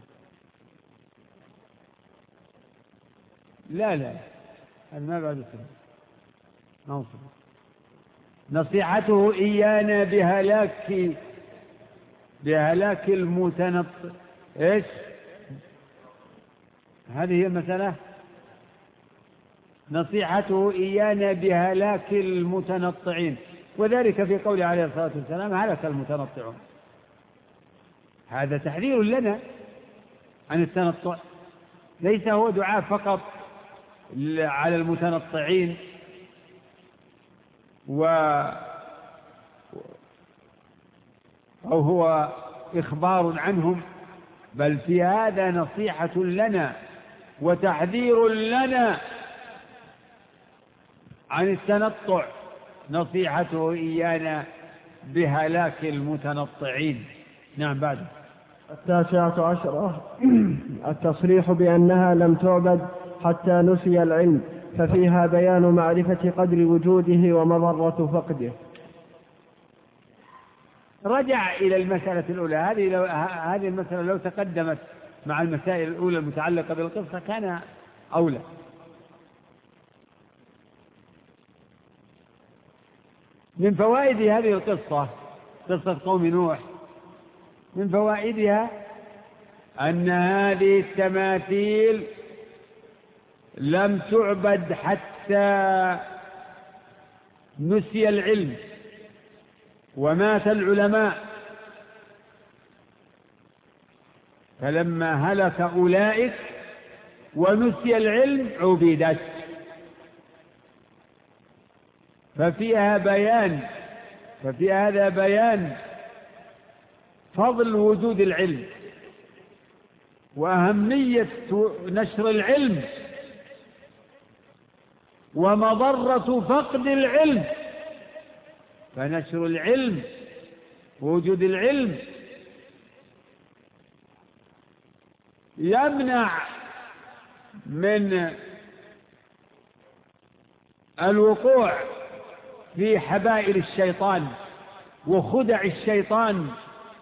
لا هذا ما بعد السنة نوصل. نصيحته إيانا بهلاك المتنطع. إيش هذه هي المسألة؟ نصيحته إيانا بهلاك المتنطعين، وذلك في قوله عليه الصلاة والسلام هلك المتنطعون. هذا تحذير لنا عن التنطع، ليس هو دعاء فقط على المتنطعين أو هو إخبار عنهم، بل في هذا نصيحة لنا وتحذير لنا عن التنطع. نصيحته إيانا بهلاك المتنطعين. نعم. بعد 19 التصريح بأنها لم تعبد حتى نسي العلم، ففيها بيان معرفة قدر وجوده ومضرة فقده. رجع إلى المسألة الأولى. هذه المسألة لو تقدمت مع المسائل الأولى المتعلقة بالقصة كان أولى. من فوائد هذه القصة، قصة قوم نوح، من فوائدها أن هذه التماثيل لم تعبد حتى نسي العلم ومات العلماء، فلما هلك أولئك ونسي العلم عبدت. ففي هذا بيان فضل وجود العلم وأهمية نشر العلم ومضرة فقد العلم. فنشر العلم ووجود العلم يمنع من الوقوع في حبائل الشيطان وخدع الشيطان.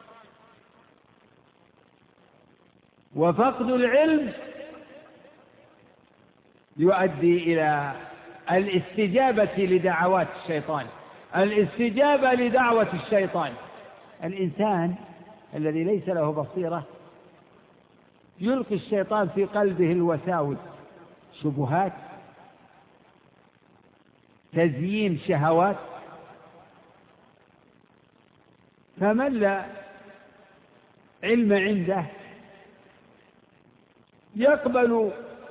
وفقد العلم يؤدي إلى الاستجابة لدعوات الشيطان، الاستجابة لدعوة الشيطان. الإنسان الذي ليس له بصيرة يلقي الشيطان في قلبه الوساوس، شبهات، تزيين شهوات. فمن لا علم عنده يقبل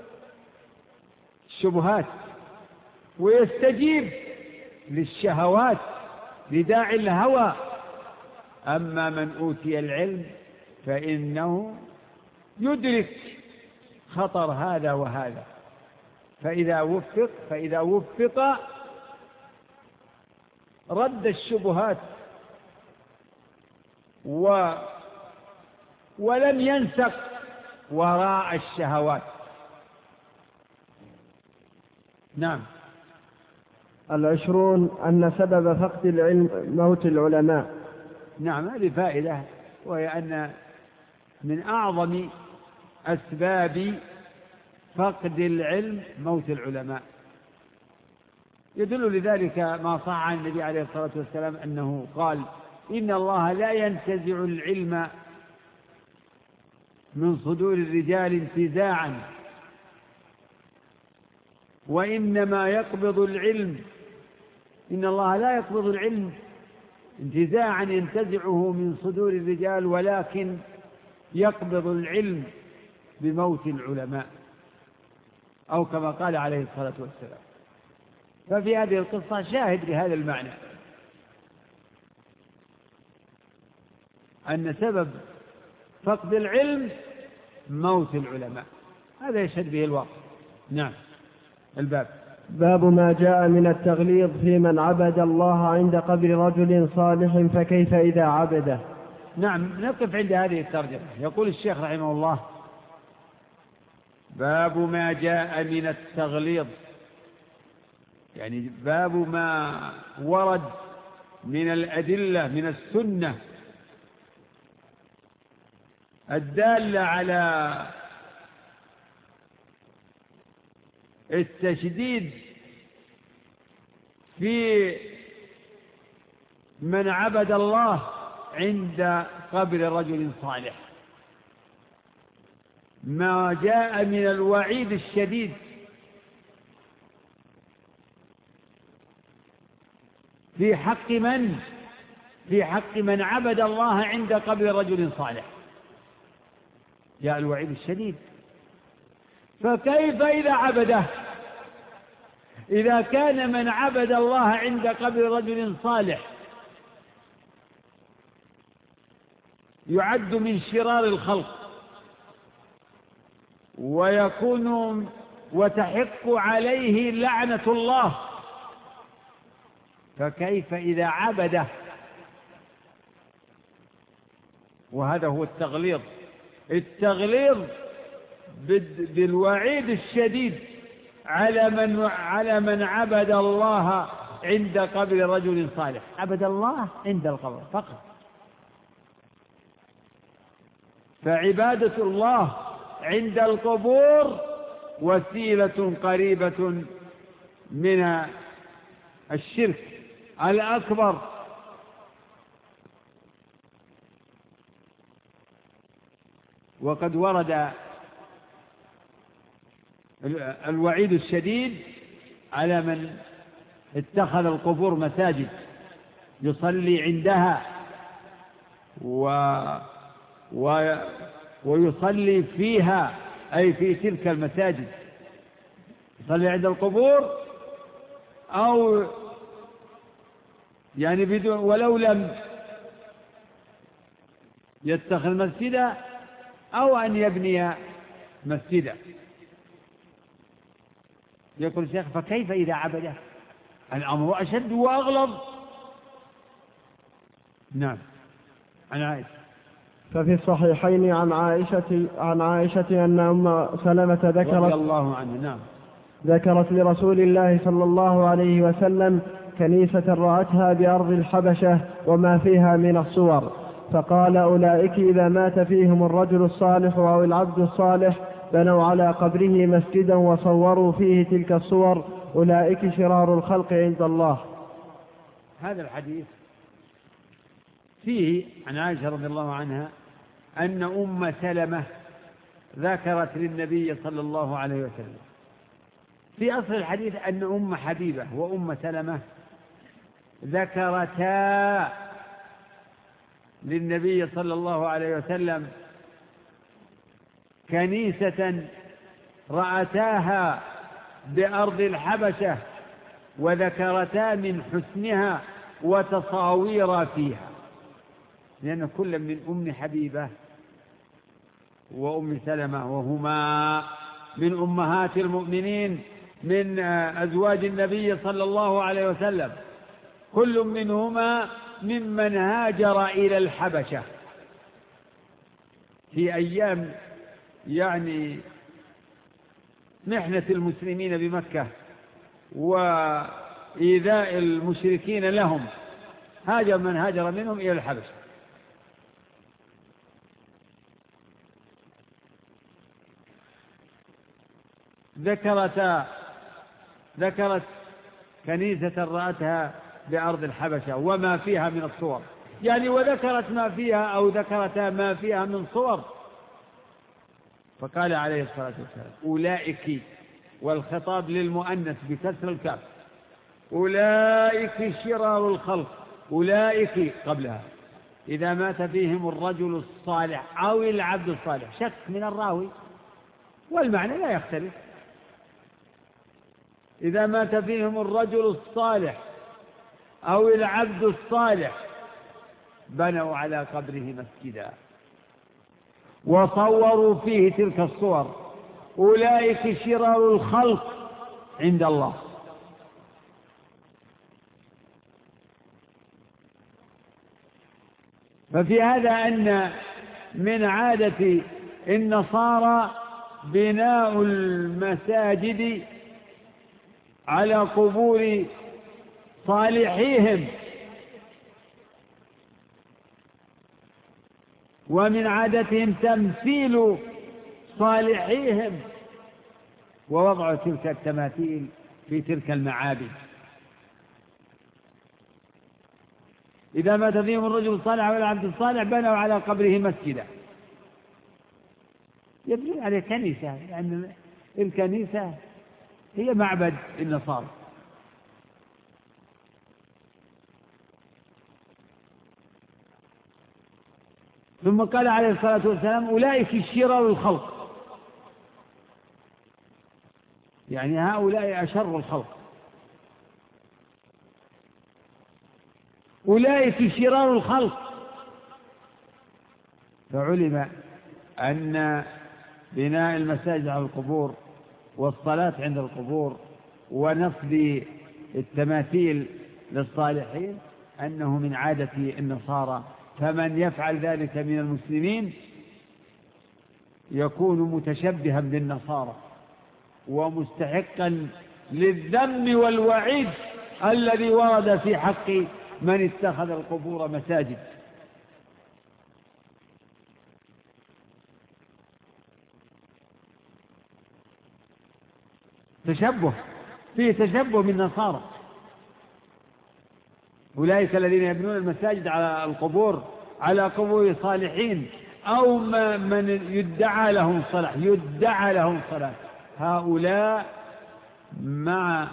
الشبهات ويستجيب للشهوات لداعي الهوى. أما من أوتي العلم فإنه يدرك خطر هذا وهذا، فإذا وفق رد الشبهات ولم ينسق وراء الشهوات. نعم. 20 أن سبب فقد العلم موت العلماء. نعم، هذه فائدة، وهي أن من أعظم أسباب فقد العلم موت العلماء. يدل لذلك ما صح عن النبي عليه الصلاة والسلام أنه قال: إن الله لا ينتزع العلم من صدور الرجال انتزاعا، وإنما يقبض العلم، إن الله لا يقبض العلم انتزاعا ينتزعه من صدور الرجال، ولكن يقبض العلم بموت العلماء، أو كما قال عليه الصلاة والسلام. ففي هذه القصة شاهد لهذا المعنى، أن سبب فقد العلم موت العلماء، هذا يشهد به الواقع. نعم. الباب باب ما جاء من التغليظ في من عبد الله عند قبر رجل صالح فكيف إذا عبده. نعم، نقف عند هذه الترجمة. يقول الشيخ رحمه الله: باب ما جاء من التغليظ، يعني باب ما ورد من الأدلة من السنة الدالة على التشديد في من عبد الله عند قبر رجل صالح، ما جاء من الوعيد الشديد في حق من عبد الله عند قبر رجل صالح، جاء الوعيد الشديد. فكيف إذا عبده؟ إذا كان من عبد الله عند قبر رجل صالح يعد من شرار الخلق، ويكون وتحق عليه لعنة الله، فكيف إذا عبده؟ وهذا هو التغليظ بالوعيد الشديد على من عبد الله عند قبر رجل صالح. عبد الله عند القبر فقط، فعبادة الله عند القبور وسيلة قريبة من الشرك الأكبر. وقد ورد الوعيد الشديد على من اتخذ القبور مساجد يصلي عندها ويصلي فيها، أي في تلك المساجد، يصلي عند القبور، أو يعني بدون، ولو لم يتخذ مسجدا، أو أن يبني مسجدا. يقول الشيخ: فكيف إذا عبده؟ الأمر أشد وأغلظ. نعم. عن عائشة: ففي الصحيحين عن عائشة أن أم سلمة رضي الله عنها نعم ذكرت لرسول الله صلى الله عليه وسلم كنيسة رأتها بأرض الحبشة وما فيها من الصور، فقال: أولئك إذا مات فيهم الرجل الصالح أو العبد الصالح بنوا على قبره مسجدا وصوروا فيه تلك الصور، أولئك شرار الخلق عند الله. هذا الحديث فيه عن عائشة رضي الله عنها أن أم سلمة ذكرت للنبي صلى الله عليه وسلم. في أصل الحديث أن أم حبيبة وأم سلمة ذكرتا للنبي صلى الله عليه وسلم كنيسة رأتاها بأرض الحبشة، وذكرتا من حسنها وتصاوير فيها، لأن كل من أم حبيبة وأم سلمة، وهما من أمهات المؤمنين من أزواج النبي صلى الله عليه وسلم، كل منهما ممن هاجر إلى الحبشة في أيام محنة المسلمين بمكة إيذاء المشركين لهم هاجر من هاجر منهم إلى الحبشة. ذكرت كنيسة رأتها بأرض الحبشة وما فيها من الصور، يعني وذكرت ما فيها أو ذكرتا ما فيها من صور. فقال عليه الصلاة والسلام أولئك، والخطاب للمؤنث بكسر الكاف، أولئك شرار الخلق، أولئك قبلها إذا مات فيهم الرجل الصالح أو العبد الصالح، شك من الراوي والمعنى لا يختلف. إذا مات فيهم الرجل الصالح أو العبد الصالح بنوا على قبره مسجدا وصوروا فيه تلك الصور، أولئك شرار الخلق عند الله. ففي هذا أن من عادة النصارى بناء المساجد على قبور صالحيهم، ومن عادتهم تمثيل صالحيهم ووضع تلك التماثيل في تلك المعابد. إذا مات فيهم الرجل الصالح والعبد الصالح بنوا على قبره مسجدا، يبنون عليه كنيسة، لأن الكنيسة هي معبد النصارى. ثم قال عليه الصلاة والسلام أولئك شرار الخلق، يعني هؤلاء أشر الخلق، أولئك شرار الخلق. فعلم أن بناء المساجد على القبور والصلاة عند القبور ونصب التماثيل للصالحين أنه من عادة النصارى، فمن يفعل ذلك من المسلمين يكون متشبها بالنصارى ومستحقا للذم والوعيد الذي ورد في حق من اتخذ القبور مساجد. تشبه، فيه تشبه بالنصارى. أولئك الذين يبنون المساجد على القبور، على قبور صالحين أو من يدعى لهم الصلاح، يدعى لهم الصلاح، هؤلاء مع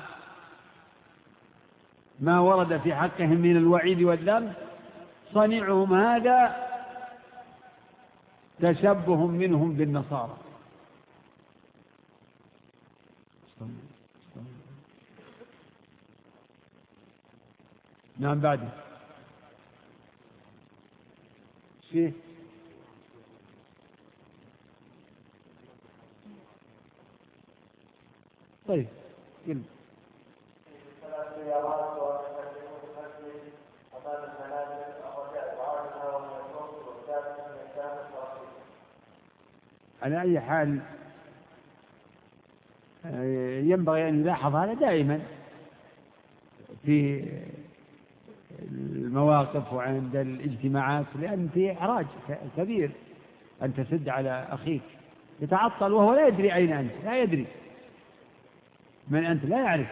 ما ورد في حقهم من الوعيد والذم صنيعهم هذا تشبه منهم بالنصارى. نعم بعد فيه طيب كلمة على أي حال ينبغي أن يلاحظ هذا دائما في المواقف وعند الاجتماعات، لأن فيه إحراج كبير أن تسد على أخيك يتعطل وهو لا يدري أين أنت، لا يدري من أنت، لا يعرف،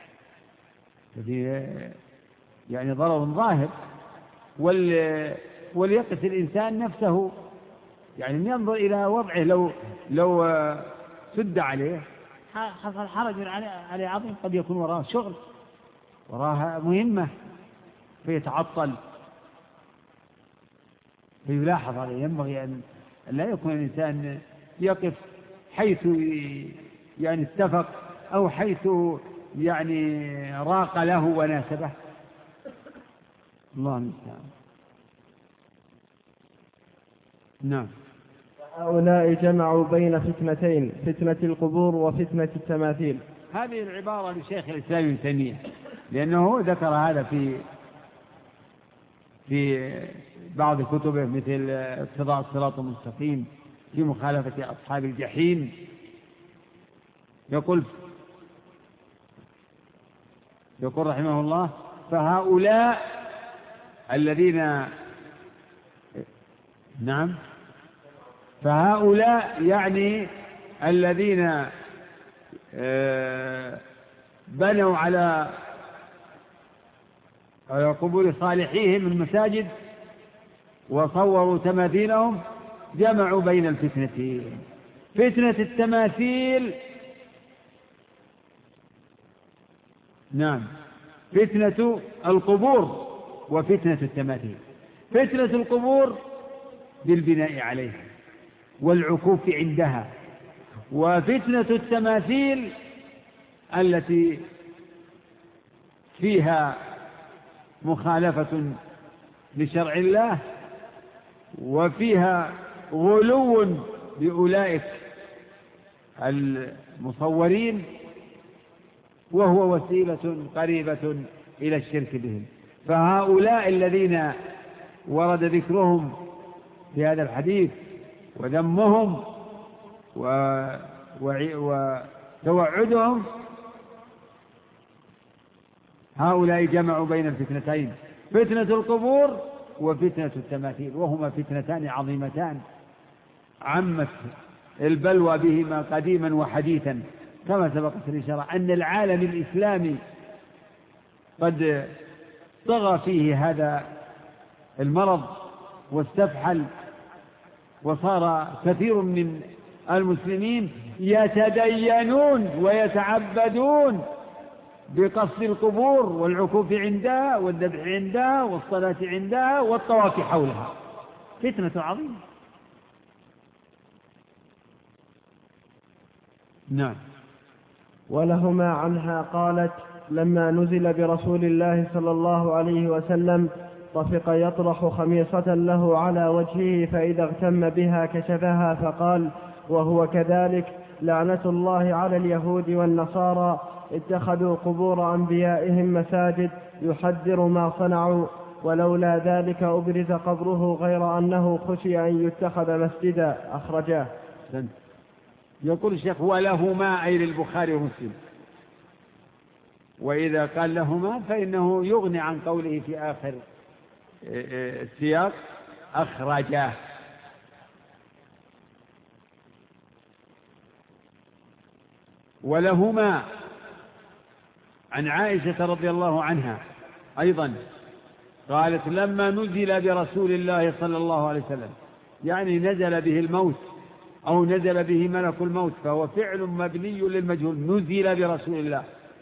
ففيه يعني ضرر ظاهر. وليقس الإنسان نفسه، يعني ينظر إلى وضعه، لو سد عليه حصل حرج عليه عظيم، قد يكون وراه شغل، وراها مهمة فيتعطل، فيلاحظ هذا. ينبغي أن لا يكون الإنسان يقف حيث يعني اتفق أو حيث يعني راق له وناسبه. الله المستعان. نعم. هؤلاء جمعوا بين فتنتين، فتنة القبور وفتنة التماثيل. هذه العبارة لشيخ الإسلام ابن تيمية، لأنه ذكر هذا في بعض كتبه، مثل اقتضاء الصراط المستقيم في مخالفة أصحاب الجحيم. يقول يقول رحمه الله: فهؤلاء الذين فهؤلاء يعني الذين بنوا على قبور صالحيهم المساجد وصوروا تماثيلهم جمعوا بين الفتنتين: فتنة التماثيل، فتنة القبور وفتنة التماثيل. فتنة القبور بالبناء عليها والعكوف عندها، وفتنة التماثيل التي فيها مخالفة لشرع الله وفيها غلو بأولئك المصورين، وهو وسيلة قريبة إلى الشرك بهم. فهؤلاء الذين ورد ذكرهم في هذا الحديث وذمهم وتوعدهم، هؤلاء جمعوا بين الفتنتين: فتنة القبور وفتنة التماثيل، وهما فتنتان عظيمتان عمت البلوى بهما قديما وحديثا، كما سبقت الإشارة أن العالم الإسلامي قد طغى فيه هذا المرض واستفحل، وصار كثير من المسلمين يتدينون ويتعبدون بقصد القبور والعكوف عندها والذبح عندها والصلاة عندها والطواف حولها. فتنة عظيمة. ولهما عنها قالت: لما نزل برسول الله صلى الله عليه وسلم طفق يطرح خميصة له على وجهه، فإذا اغتم بها كشفها، فقال وهو كذلك: لعنة الله على اليهود والنصارى اتخذوا قبور أنبيائهم مساجد، يحذر ما صنعوا، ولولا ذلك أبرز قبره غير أنه خشي أن يتخذ مسجدا. أخرجاه. يقول الشيخ: ولهما أي للبخاري ومسلم. وإذا قال لهما فإنه يغني عن قوله في آخر السياق: أخرجاه. ولهما عن عائشة رضي الله عنها أيضا قالت: لما نزل برسول الله صلى الله عليه وسلم، يعني نزل به الموت أو نزل به ملك الموت، فهو فعل مبني للمجهول. نزل برسول الله،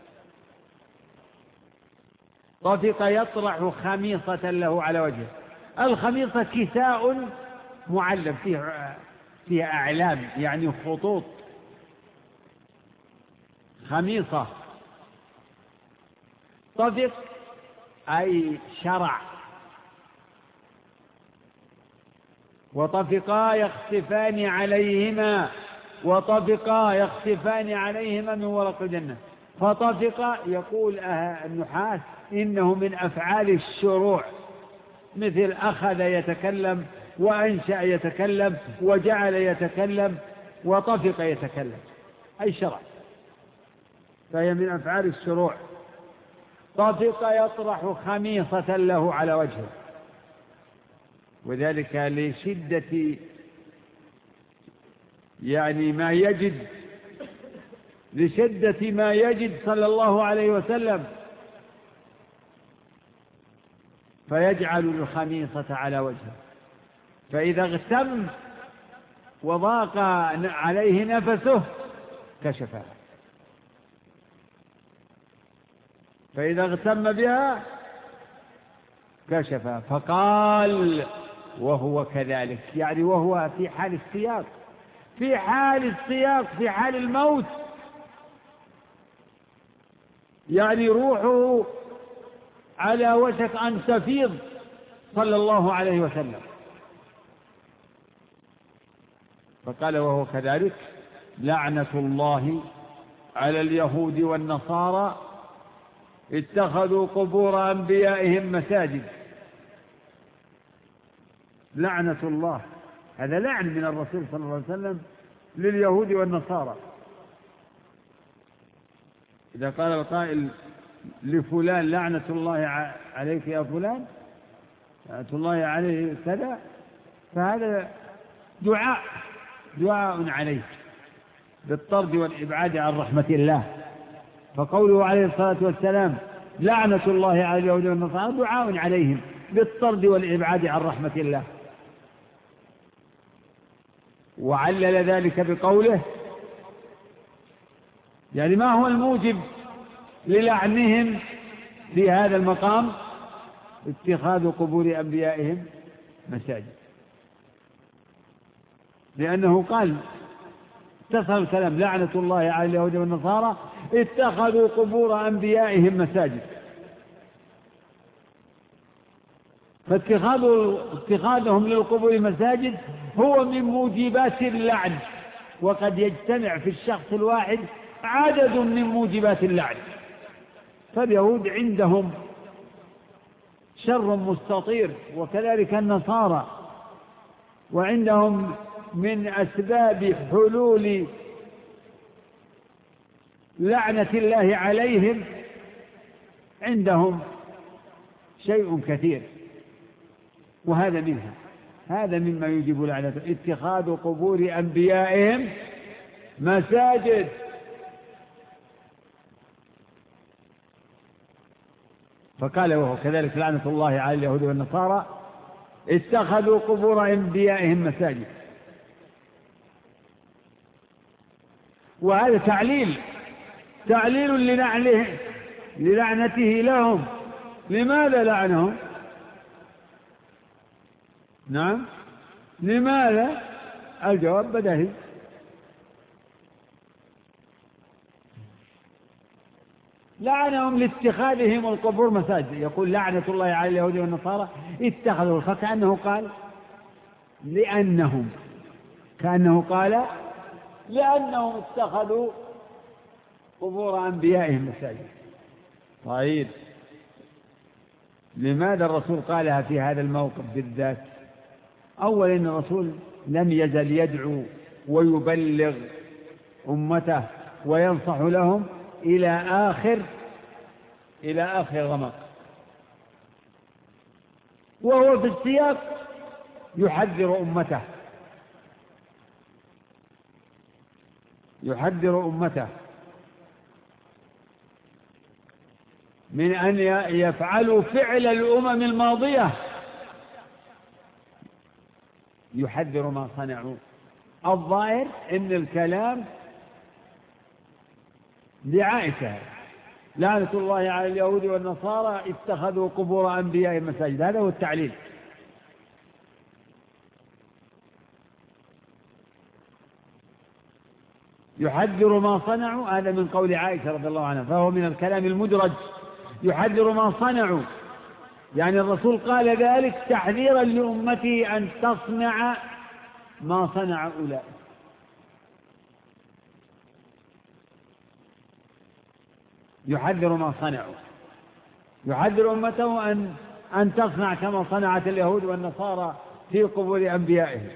طفق يطرح خميصة له على وجهه. الخميصة كساء معلم فيها أعلام، يعني خطوط. خميصة. طفق أي شرع. وطفقا يخسفان عليهما، وطفقا يخسفان عليهما من ورق الجنة. فطفق يقول النحاس إنه من أفعال الشروع، مثل أخذ يتكلم، وأنشأ يتكلم، وجعل يتكلم، وطفق يتكلم، أي شرع، فهي من أفعال الشروع. طفق يطرح خميصة له على وجهه، وذلك لشدة يعني ما يجد، لشدة ما يجد صلى الله عليه وسلم، فيجعل الخميصة على وجهه، فإذا اغتم وضاق عليه نفسه كشفها، فإذا اغتم بها كشفها. فقال وهو كذلك، يعني وهو في حال السياق، في حال السياق، في حال الموت، يعني روحه على وشك أن تفيض صلى الله عليه وسلم. فقال وهو كذلك: لعنة الله على اليهود والنصارى اتخذوا قبور أنبيائهم مساجد. لعنة الله، هذا لعن من الرسول صلى الله عليه وسلم لليهود والنصارى. إذا قال القائل لفلان لعنة الله عليك يا فلان، لعنة الله عليه كذا، فهذا دعاء عليه بالطرد والإبعاد عن رحمة الله. فقوله عليه الصلاة والسلام لعنة الله على اليهود والنصارى دعاء عليهم بالطرد والإبعاد عن رحمة الله. وعلل ذلك بقوله يعني ما هو الموجب للعنهم في هذا المقام؟ اتخاذ قبور أنبيائهم مساجد، لأنه قال اتصل الكلام لعنة الله على اليهود والنصارى اتخذوا قبور أنبيائهم مساجد. فاتخاذهم للقبور مساجد هو من موجبات اللعن، وقد يجتمع في الشخص الواحد عدد من موجبات اللعن. فاليهود عندهم شر مستطير، وكذلك النصارى، وعندهم من أسباب حلول لعنة الله عليهم عندهم شيء كثير، وهذا منها، هذا مما يوجب لعنة اتخاذ قبور أنبيائهم مساجد. فقال وهو كذلك لعنة الله على اليهود والنصارى اتخذوا قبور أنبيائهم مساجد. وهذا تعليل للعنته لهم. لماذا لعنهم؟ نعم، لماذا؟ الجواب بديهي، لعنهم لاتخاذهم القبور مساجد. يقول لعنة الله على اليهود والنصارى اتخذوا، فكأنه قال لأنهم اتخذوا قبور أنبيائهم مساجد. طيب لماذا الرسول قالها في هذا الموقف بالذات؟ أولا إن الرسول لم يزل يدعو ويبلغ أمته وينصح لهم إلى آخر رمق، وهو في السياق يحذر أمته من أن يفعلوا فعل الأمم الماضية، يحذر ما صنعوا. الظاهر إن الكلام لعائشة لعنة الله على اليهود والنصارى اتخذوا قبور أنبيائهم مساجد، هذا هو التعليل. يحذر ما صنعوا، هذا من قول عائشة رضي الله عنها، فهو من الكلام المدرج. يحذر ما صنعوا يعني الرسول قال ذلك تحذيرا لأمته أن تصنع ما صنع أولئك. يحذر ما صنعوا، يحذر أمته أن تصنع كما صنعت اليهود والنصارى في قبور أنبيائهم.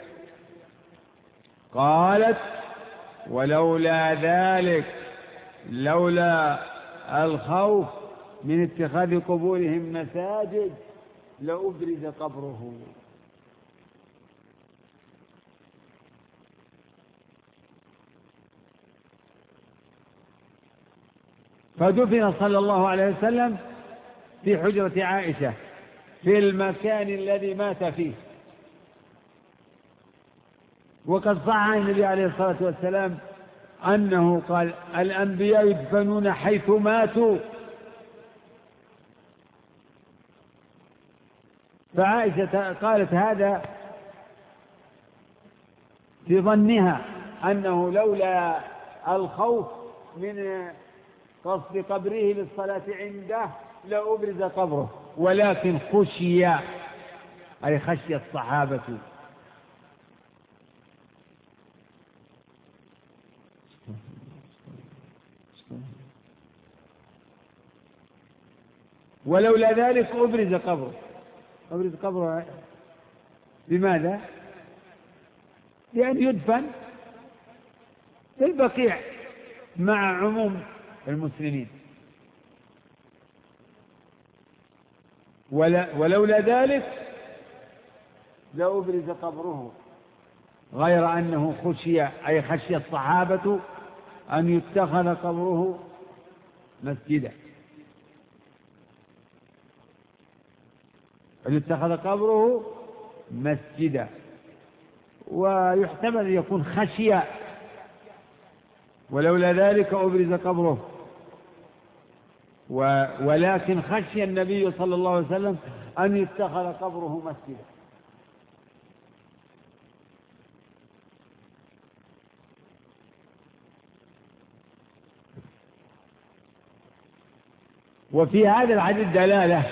قالت ولولا ذلك، لولا الخوف من اتخاذ قبورهم مساجد لأبرز قبره. فدفن صلى الله عليه وسلم في حجرة عائشة في المكان الذي مات فيه. وقد صح عن النبي عليه الصلاة والسلام أنه قال الأنبياء يدفنون حيث ماتوا. فعائشة قالت هذا في ظنها أنه لولا الخوف من قصد قبره للصلاة عنده لأبرز قبره، ولكن خشي، أي خشي الصحابة ولولا ذلك أبرز قبره. أبرز قبره بماذا؟ لأن يدفن في البقيع مع عموم المسلمين. ولولا ذلك لأبرز قبره، غير أنه خشي الصحابة أن يتخذ قبره مسجدا، أن يتخذ قبره مسجدا، ويحتمل أن يكون خشية، ولولا ذلك أبرز قبره، ولكن خشي النبي صلى الله عليه وسلم أن يتخذ قبره مسجدا. وفي هذا الحديث دلالة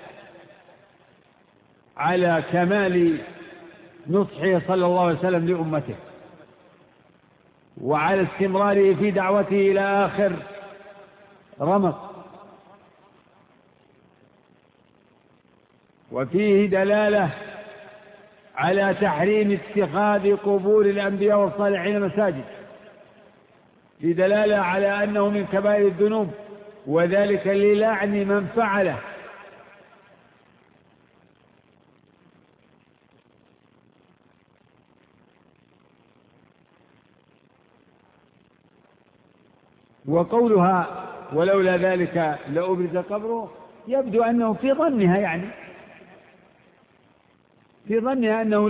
على كمال نصحه صلى الله عليه وسلم لأمته، وعلى استمراره في دعوته إلى آخر رمق، وفيه دلالة على تحريم اتخاذ قبور الأنبياء والصالحين مساجد، في دلالة على أنه من كبائر الذنوب، وذلك للعن من فعله. وقولها ولولا ذلك لأبرز قبره يبدو أنه في ظنها، يعني في ظنها أنه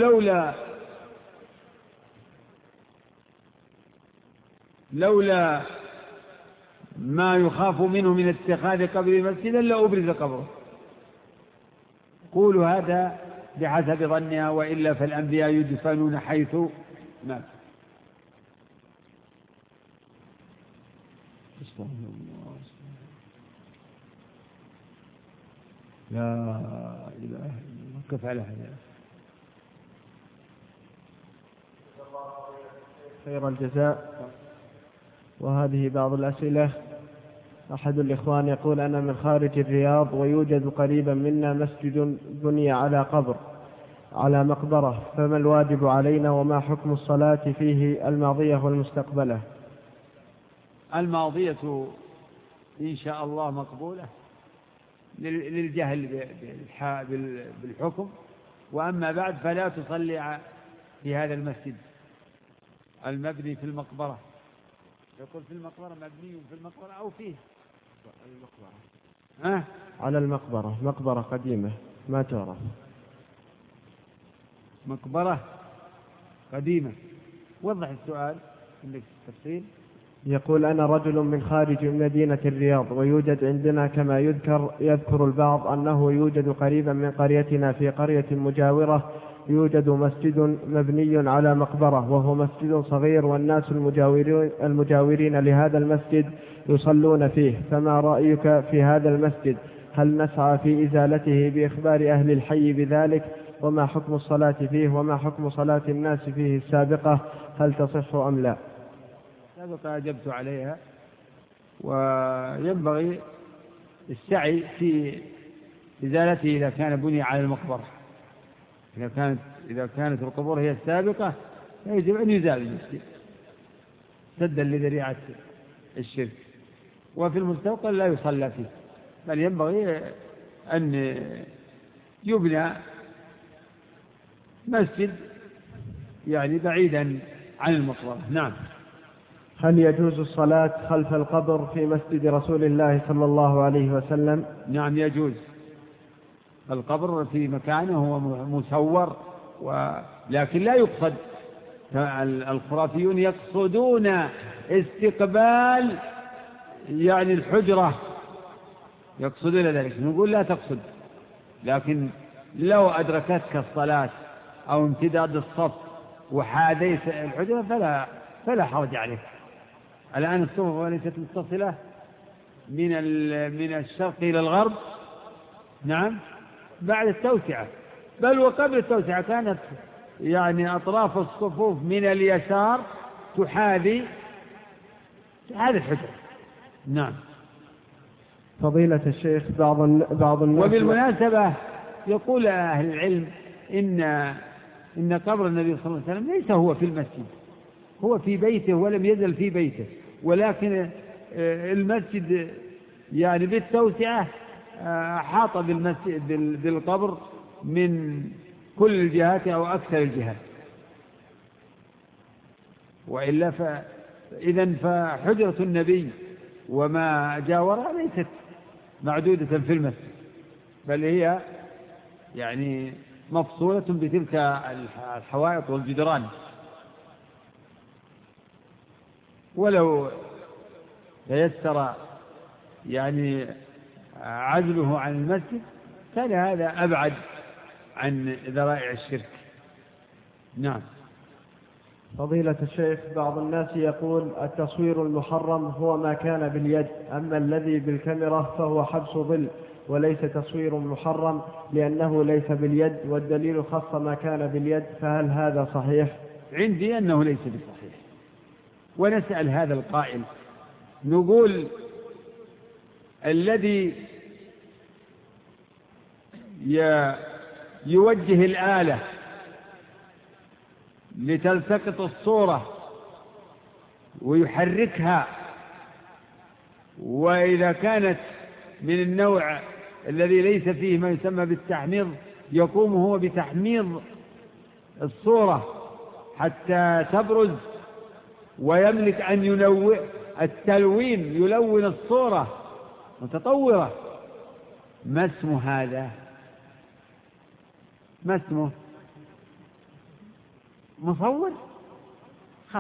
لولا ما يخاف منه من اتخاذ قبر مسجدا لأبرز قبره. قولوا هذا بحسب ظنها، وإلا فالأنبياء يدفنون حيث مات. لا إله إلا الله. كيف على هذا؟ خير الجزاء. وهذه بعض الأسئلة. أحد الإخوان يقول: أنا من خارج الرياض ويوجد قريبا منا مسجد بني على قبر على مقبرة، فما الواجب علينا وما حكم الصلاة فيه الماضية والمستقبلة؟ الماضية إن شاء الله مقبولة للجهل بالحكم، وأما بعد فلا تصلي في هذا المسجد المبني في المقبرة. يقول في المقبرة، مبني في المقبرة أو فيه المقبرة على المقبرة، مقبرة قديمة ما تعرف، مقبرة قديمة. وضح السؤال عندك تفصيل. يقول: أنا رجل من خارج مدينة الرياض، ويوجد عندنا كما يذكر البعض أنه يوجد قريبا من قريتنا في قرية مجاورة يوجد مسجد مبني على مقبرة، وهو مسجد صغير، والناس المجاورين لهذا المسجد يصلون فيه، فما رأيك في هذا المسجد؟ هل نسعى في إزالته بإخبار أهل الحي بذلك؟ وما حكم الصلاة فيه؟ وما حكم صلاة الناس فيه السابقة؟ هل تصح أم لا؟ سابقا أجبت عليها، وينبغي السعي في إزالته إذا كان بني على المقبرة. إذا كانت القبور هي السابقة يجب أن يزال المسجد سدا لذريعة الشرك، وفي المستقبل لا يصلى فيه، بل ينبغي أن يبنى مسجد يعني بعيدا عن المقبرة. نعم. هل يجوز الصلاة خلف القبر في مسجد رسول الله صلى الله عليه وسلم؟ نعم يجوز. القبر في مكانه هو مسور، لكن لا يقصد. الخرافيون يقصدون استقبال يعني الحجرة، يقصدون ذلك. نقول لا تقصد، لكن لو أدركتك الصلاة أو امتداد الصف وحاذيت الحجرة فلا حرج عليك. الآن الصفوف وليست متصلة من الشرق إلى الغرب، نعم، بعد التوسعة، بل وقبل التوسعة كانت يعني أطراف الصفوف من اليسار تحاذي الحجرة. نعم. فضيلة الشيخ، بعض الناس. وبالمناسبة يقول أهل العلم إن قبر النبي صلى الله عليه وسلم ليس هو في المسجد، هو في بيته ولم يزل في بيته، ولكن المسجد يعني بالتوسعة حاط بالقبر من كل الجهات أو أكثر الجهات، وإلا إذن فحجرة النبي وما جاورها ليست معدودة في المسجد، بل هي يعني مفصولة بتلك الحوائط والجدران. ولو تيسر يعني عزله عن المسجد كان هذا أبعد عن ذرائع الشرك. نعم. فضيلة الشيخ، بعض الناس يقول التصوير المحرم هو ما كان باليد، أما الذي بالكاميرا فهو حبس ظل وليس تصوير محرم لأنه ليس باليد، والدليل خص ما كان باليد، فهل هذا صحيح؟ عندي أنه ليس بصحيح. ونسأل هذا القائل نقول الذي يوجه الآلة لتلتقط الصورة ويحركها، وإذا كانت من النوع الذي ليس فيه ما يسمى بالتحميض يقوم هو بتحميض الصورة حتى تبرز، ويملك أن يلون الصورة متطورة، ما اسم هذا؟ ما اسمه؟ مصور. خلاص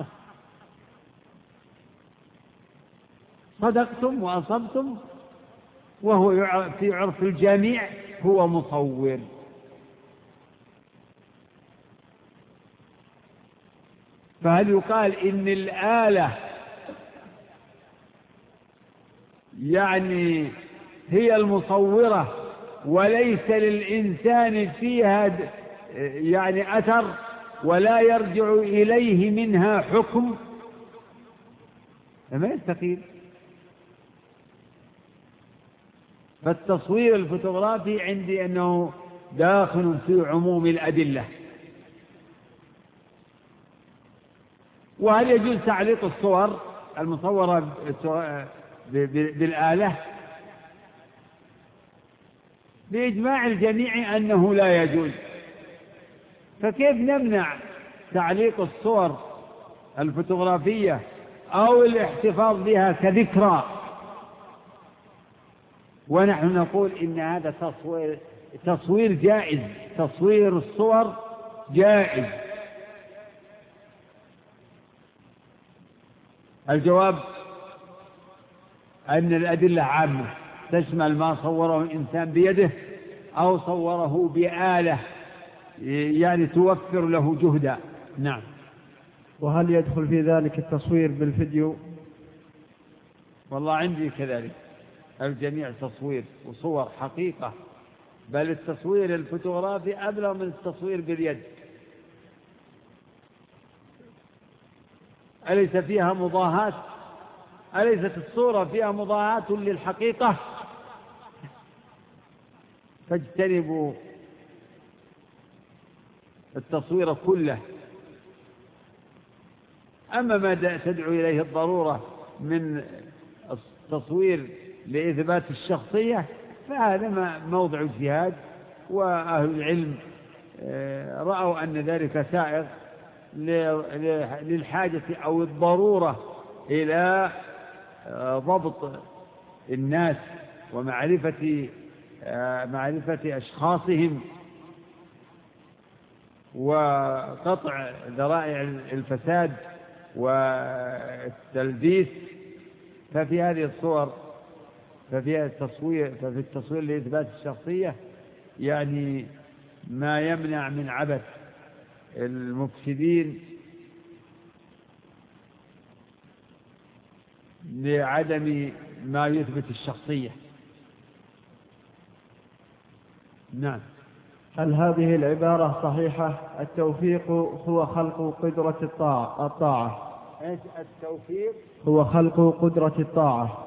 صدقتم وأصبتم، وهو في عرف الجميع هو مصور. فهل يقال إن الآلة يعني هي المصورة وليس للإنسان فيها يعني أثر ولا يرجع إليه منها حكم؟ ما يستقيم. فالتصوير الفوتوغرافي عندي أنه داخل في عموم الأدلة. وهل يجوز تعليق الصور المصورة بالآلة؟ بإجماع الجميع أنه لا يجوز. فكيف نمنع تعليق الصور الفوتوغرافية أو الاحتفاظ بها كذكرى، ونحن نقول إن هذا تصوير جائز، تصوير الصور جائز؟ الجواب أن الأدلة عامة تشمل ما صوره الإنسان بيده أو صوره بآلة يعني توفر له جهدا. نعم. وهل يدخل في ذلك التصوير بالفيديو؟ والله عندي كذلك، الجميع تصوير وصور حقيقة، بل التصوير الفوتوغرافي أبلغ من التصوير باليد. أليس فيها مضاهاة؟ أليست الصورة فيها مضاهاة للحقيقة؟ فاجتنبوا التصوير كله. أما ما تدعو إليه الضرورة من التصوير لإثبات الشخصية فهذا موضع اجتهاد، وأهل العلم رأوا أن ذلك سائغ للحاجة أو الضرورة إلى ضبط الناس ومعرفة أشخاصهم وقطع ذرائع الفساد والتلبيس. ففي هذه الصور ففي التصوير لإثبات الشخصية يعني ما يمنع من عبث المفسدين لعدم ما يثبت الشخصية. نعم. هل هذه العبارة صحيحة؟ التوفيق هو خلق قدرة الطاعة. ايش التوفيق؟ هو خلق قدرة الطاعة.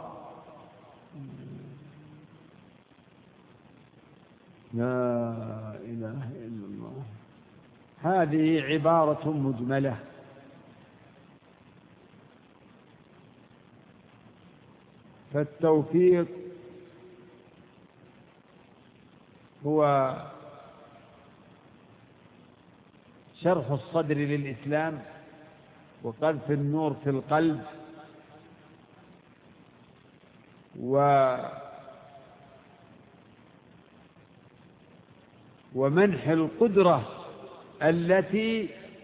لا إله إلا الله. هذه عبارة مجملة، فالتوفيق هو شرح الصدر للإسلام وقذف النور في القلب ومنح القدرة التي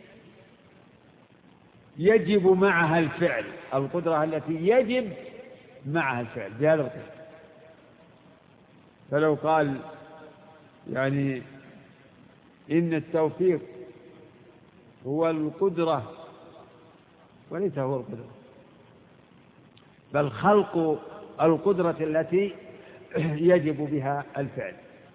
يجب معها الفعل، القدرة التي يجب معها الفعل بهذا القسم. فلو قال يعني إن التوفيق هو القدرة، وليس هو القدرة، بل خلق القدرة التي يجب بها الفعل.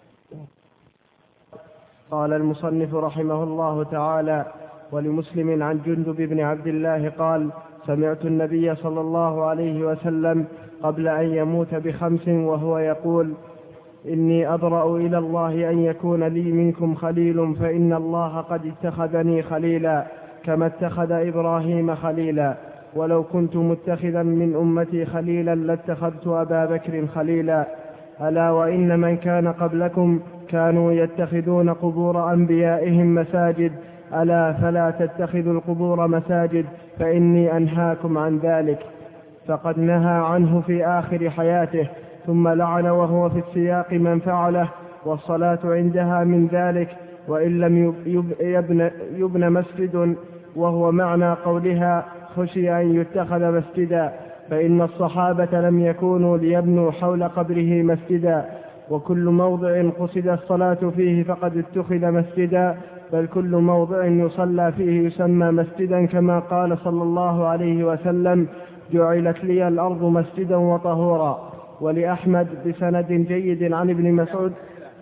قال المصنف رحمه الله تعالى: ولمسلم عن جندب بن عبد الله قال: سمعت النبي صلى الله عليه وسلم قبل أن يموت ب5 وهو يقول: إني أبرأ إلى الله أن يكون لي منكم خليل، فإن الله قد اتخذني خليلا كما اتخذ إبراهيم خليلا، ولو كنت متخذا من أمتي خليلا لاتخذت أبا بكر خليلا. ألا وإن من كان قبلكم كانوا يتخذون قبور أنبيائهم مساجد، ألا فلا تتخذوا القبور مساجد، فإني أنهاكم عن ذلك. فقد نهى عنه في آخر حياته، ثم لعن وهو في السياق من فعله، والصلاة عندها من ذلك، وإن لم يبن مسجد، وهو معنى قولها خشي أن يتخذ مسجدا، فإن الصحابة لم يكونوا ليبنوا حول قبره مسجدا، وكل موضع قصد الصلاة فيه فقد اتخذ مسجدا، بل كل موضع يصلى فيه يسمى مسجدا، كما قال صلى الله عليه وسلم: جعلت لي الأرض مسجدا وطهورا. ولأحمد بسند جيد عن ابن مسعود.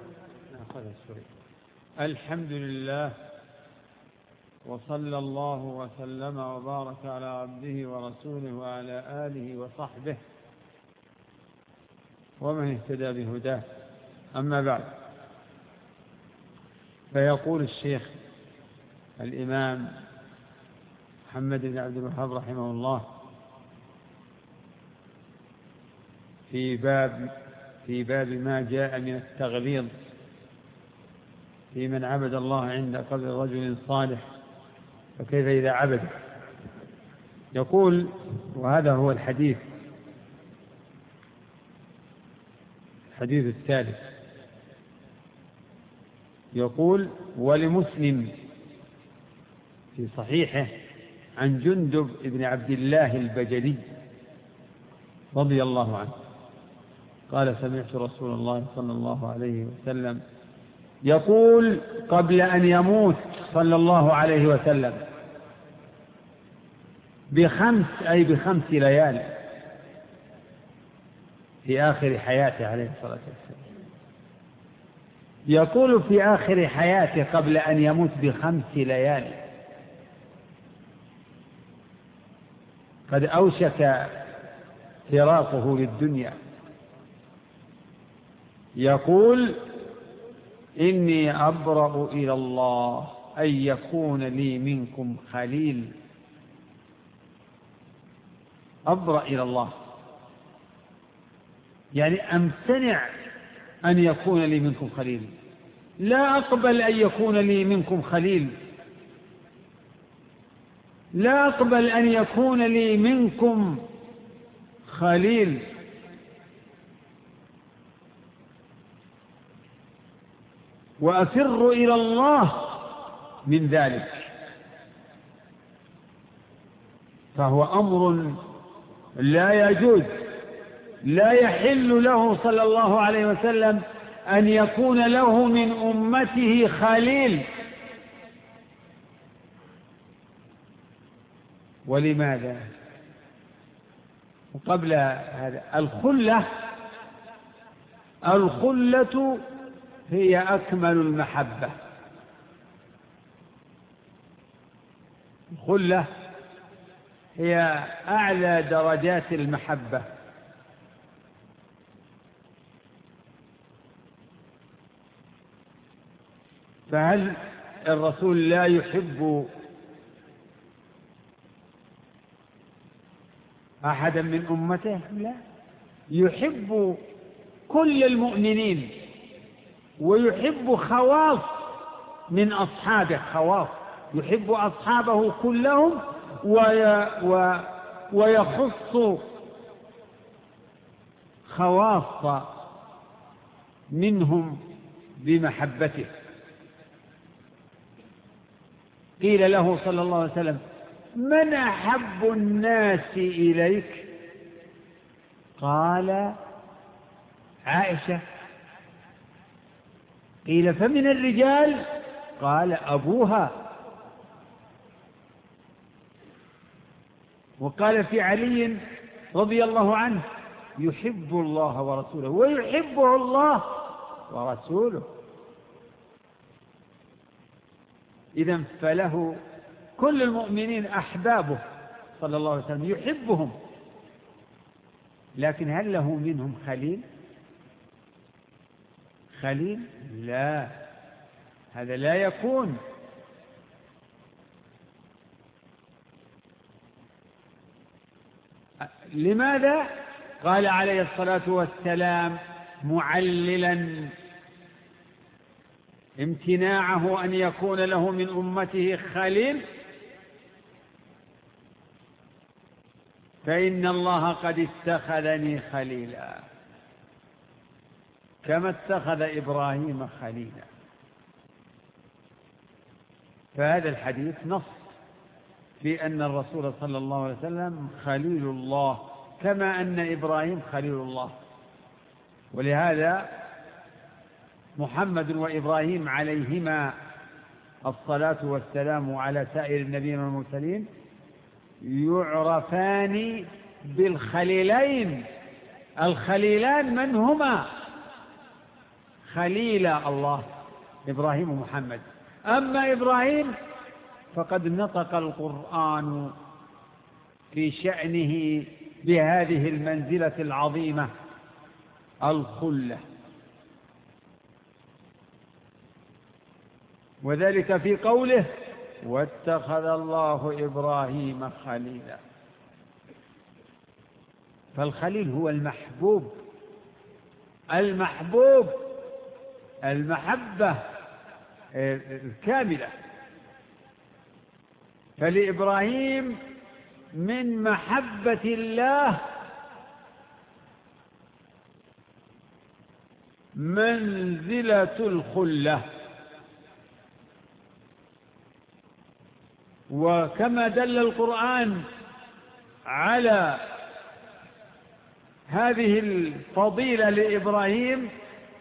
الحمد لله، وصلى الله وسلم وبارك على عبده ورسوله وعلى آله وصحبه ومن اهتدى بهداه. أما بعد، فيقول الشيخ الإمام محمد بن عبد الوهاب رحمه الله في باب ما جاء من التغليظ في من عبد الله عند قبر رجل صالح، فكيف إذا عبد؟ يقول، وهذا هو الحديث الثالث، يقول: ولمسلم في صحيحه عن جندب بن عبد الله البجلي رضي الله عنه قال: سمعت رسول الله صلى الله عليه وسلم يقول قبل أن يموت صلى الله عليه وسلم ب5 ليال في آخر حياته عليه الصلاة والسلام، يقول في آخر حياته قبل أن يموت ب5 ليال، قد أوشك فراقه للدنيا، يقول: إني أبرأ إلى الله أن يكون لي منكم خليل. أبرأ إلى الله يعني أمتنع أن يكون لي منكم خليل، لا أقبل أن يكون لي منكم خليل، لا أقبل أن يكون لي منكم خليل. وأفر إلى الله من ذلك. فهو أمر لا يجوز، لا يحل له صلى الله عليه وسلم أن يكون له من أمته خليل. ولماذا؟ وقبل هذا، الخلة هي أكمل المحبة. الخلة هي أعلى درجات المحبة. فهل الرسول لا يحب أحدا من أمته؟ لا، يحب كل المؤمنين، ويحب خواص من أصحابه، خواص يحب أصحابه كلهم ويخص خواص منهم بمحبته. قيل له صلى الله عليه وسلم: من أحب الناس إليك؟ قال: عائشة. قيل: فمن الرجال؟ قال: أبوها. وقال في علي رضي الله عنه: يحب الله ورسوله ويحبه الله ورسوله. إذن فله كل المؤمنين أحبابه صلى الله عليه وسلم يحبهم، لكن هل له منهم خليل؟ خليل؟ لا، هذا لا يكون. لماذا؟ قال عليه الصلاة والسلام معللا امتناعه أن يكون له من أمته خليل: فإن الله قد اتخذني خليلا كما اتخذ إبراهيم خليلا. فهذا الحديث نص في أن الرسول صلى الله عليه وسلم خليل الله كما أن إبراهيم خليل الله. ولهذا محمد وإبراهيم عليهما الصلاة والسلام على سائر النبيين والمرسلين يعرفان بالخليلين. الخليلان من هما؟ خليل الله إبراهيم ومحمد. أما إبراهيم فقد نطق القرآن في شأنه بهذه المنزلة العظيمة الخلة، وذلك في قوله: واتخذ الله إبراهيم خليلا. فالخليل هو المحبوب، المحبوب المحبة الكاملة. فلإبراهيم من محبة الله منزلة الخلة. وكما دل القرآن على هذه الفضيلة لإبراهيم،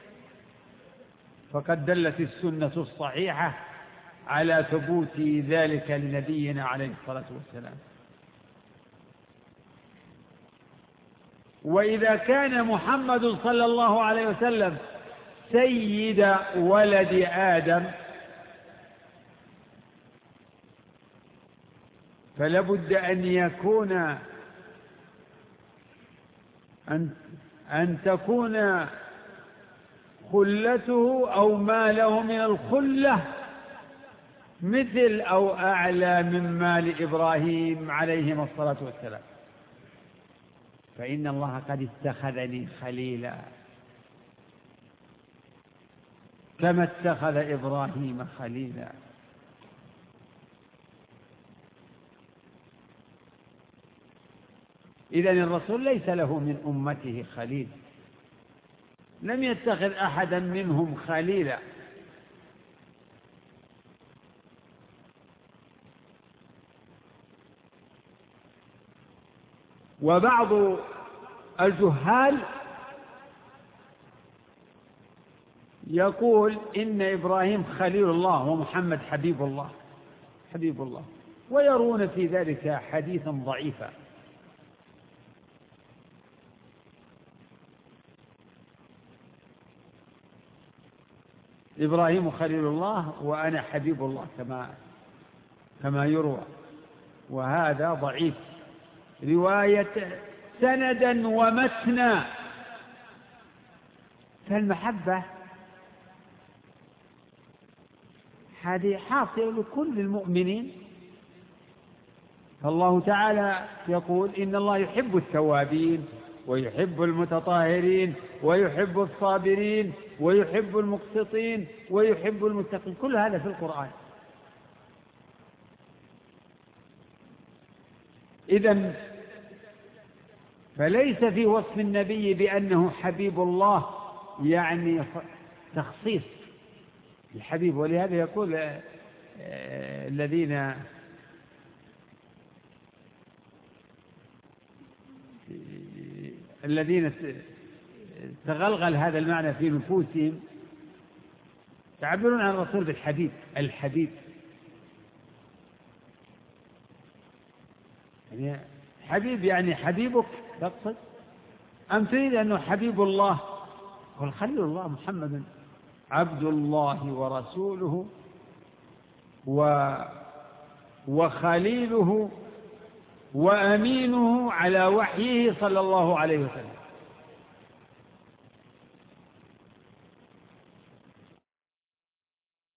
فقد دلت السنة الصحيحة على ثبوت ذلك لنبينا عليه الصلاة والسلام. وإذا كان محمد صلى الله عليه وسلم سيد ولد آدم، فلابد أن يكون أن تكون خلته أو ما له من الخلة مثل أو أعلى مما لإبراهيم عليهما الصلاة والسلام. فإن الله قد اتخذني خليلا كما اتخذ إبراهيم خليلا. إذن الرسول ليس له من أمته خليل، لم يتخذ أحدا منهم خليلا. وبعض الجهال يقول إن إبراهيم خليل الله ومحمد حبيب الله، حبيب الله، ويرون في ذلك حديثا ضعيفا. إبراهيم خليل الله وأنا حبيب الله كما يروى، وهذا ضعيف رواية سندا ومتنا. فالمحبة هذه حاصلة لكل المؤمنين. فالله تعالى يقول: إن الله يحب التوابين ويحب المتطهرين ويحب الصابرين ويحب المقسطين ويحب المتقين، كل هذا في القرآن. إذن فليس في وصف النبي بأنه حبيب الله يعني تخصيص الحبيب. ولهذا يقول الذين تغلغل هذا المعنى في نفوسهم يعبرون عن الرسول بالحبيب. الحبيب يعني حبيب يعني حبيبك تقصد، أم تريد أنه حبيب الله؟ والخليل الله محمد عبد الله ورسوله وخليله وأمينه على وحيه صلى الله عليه وسلم.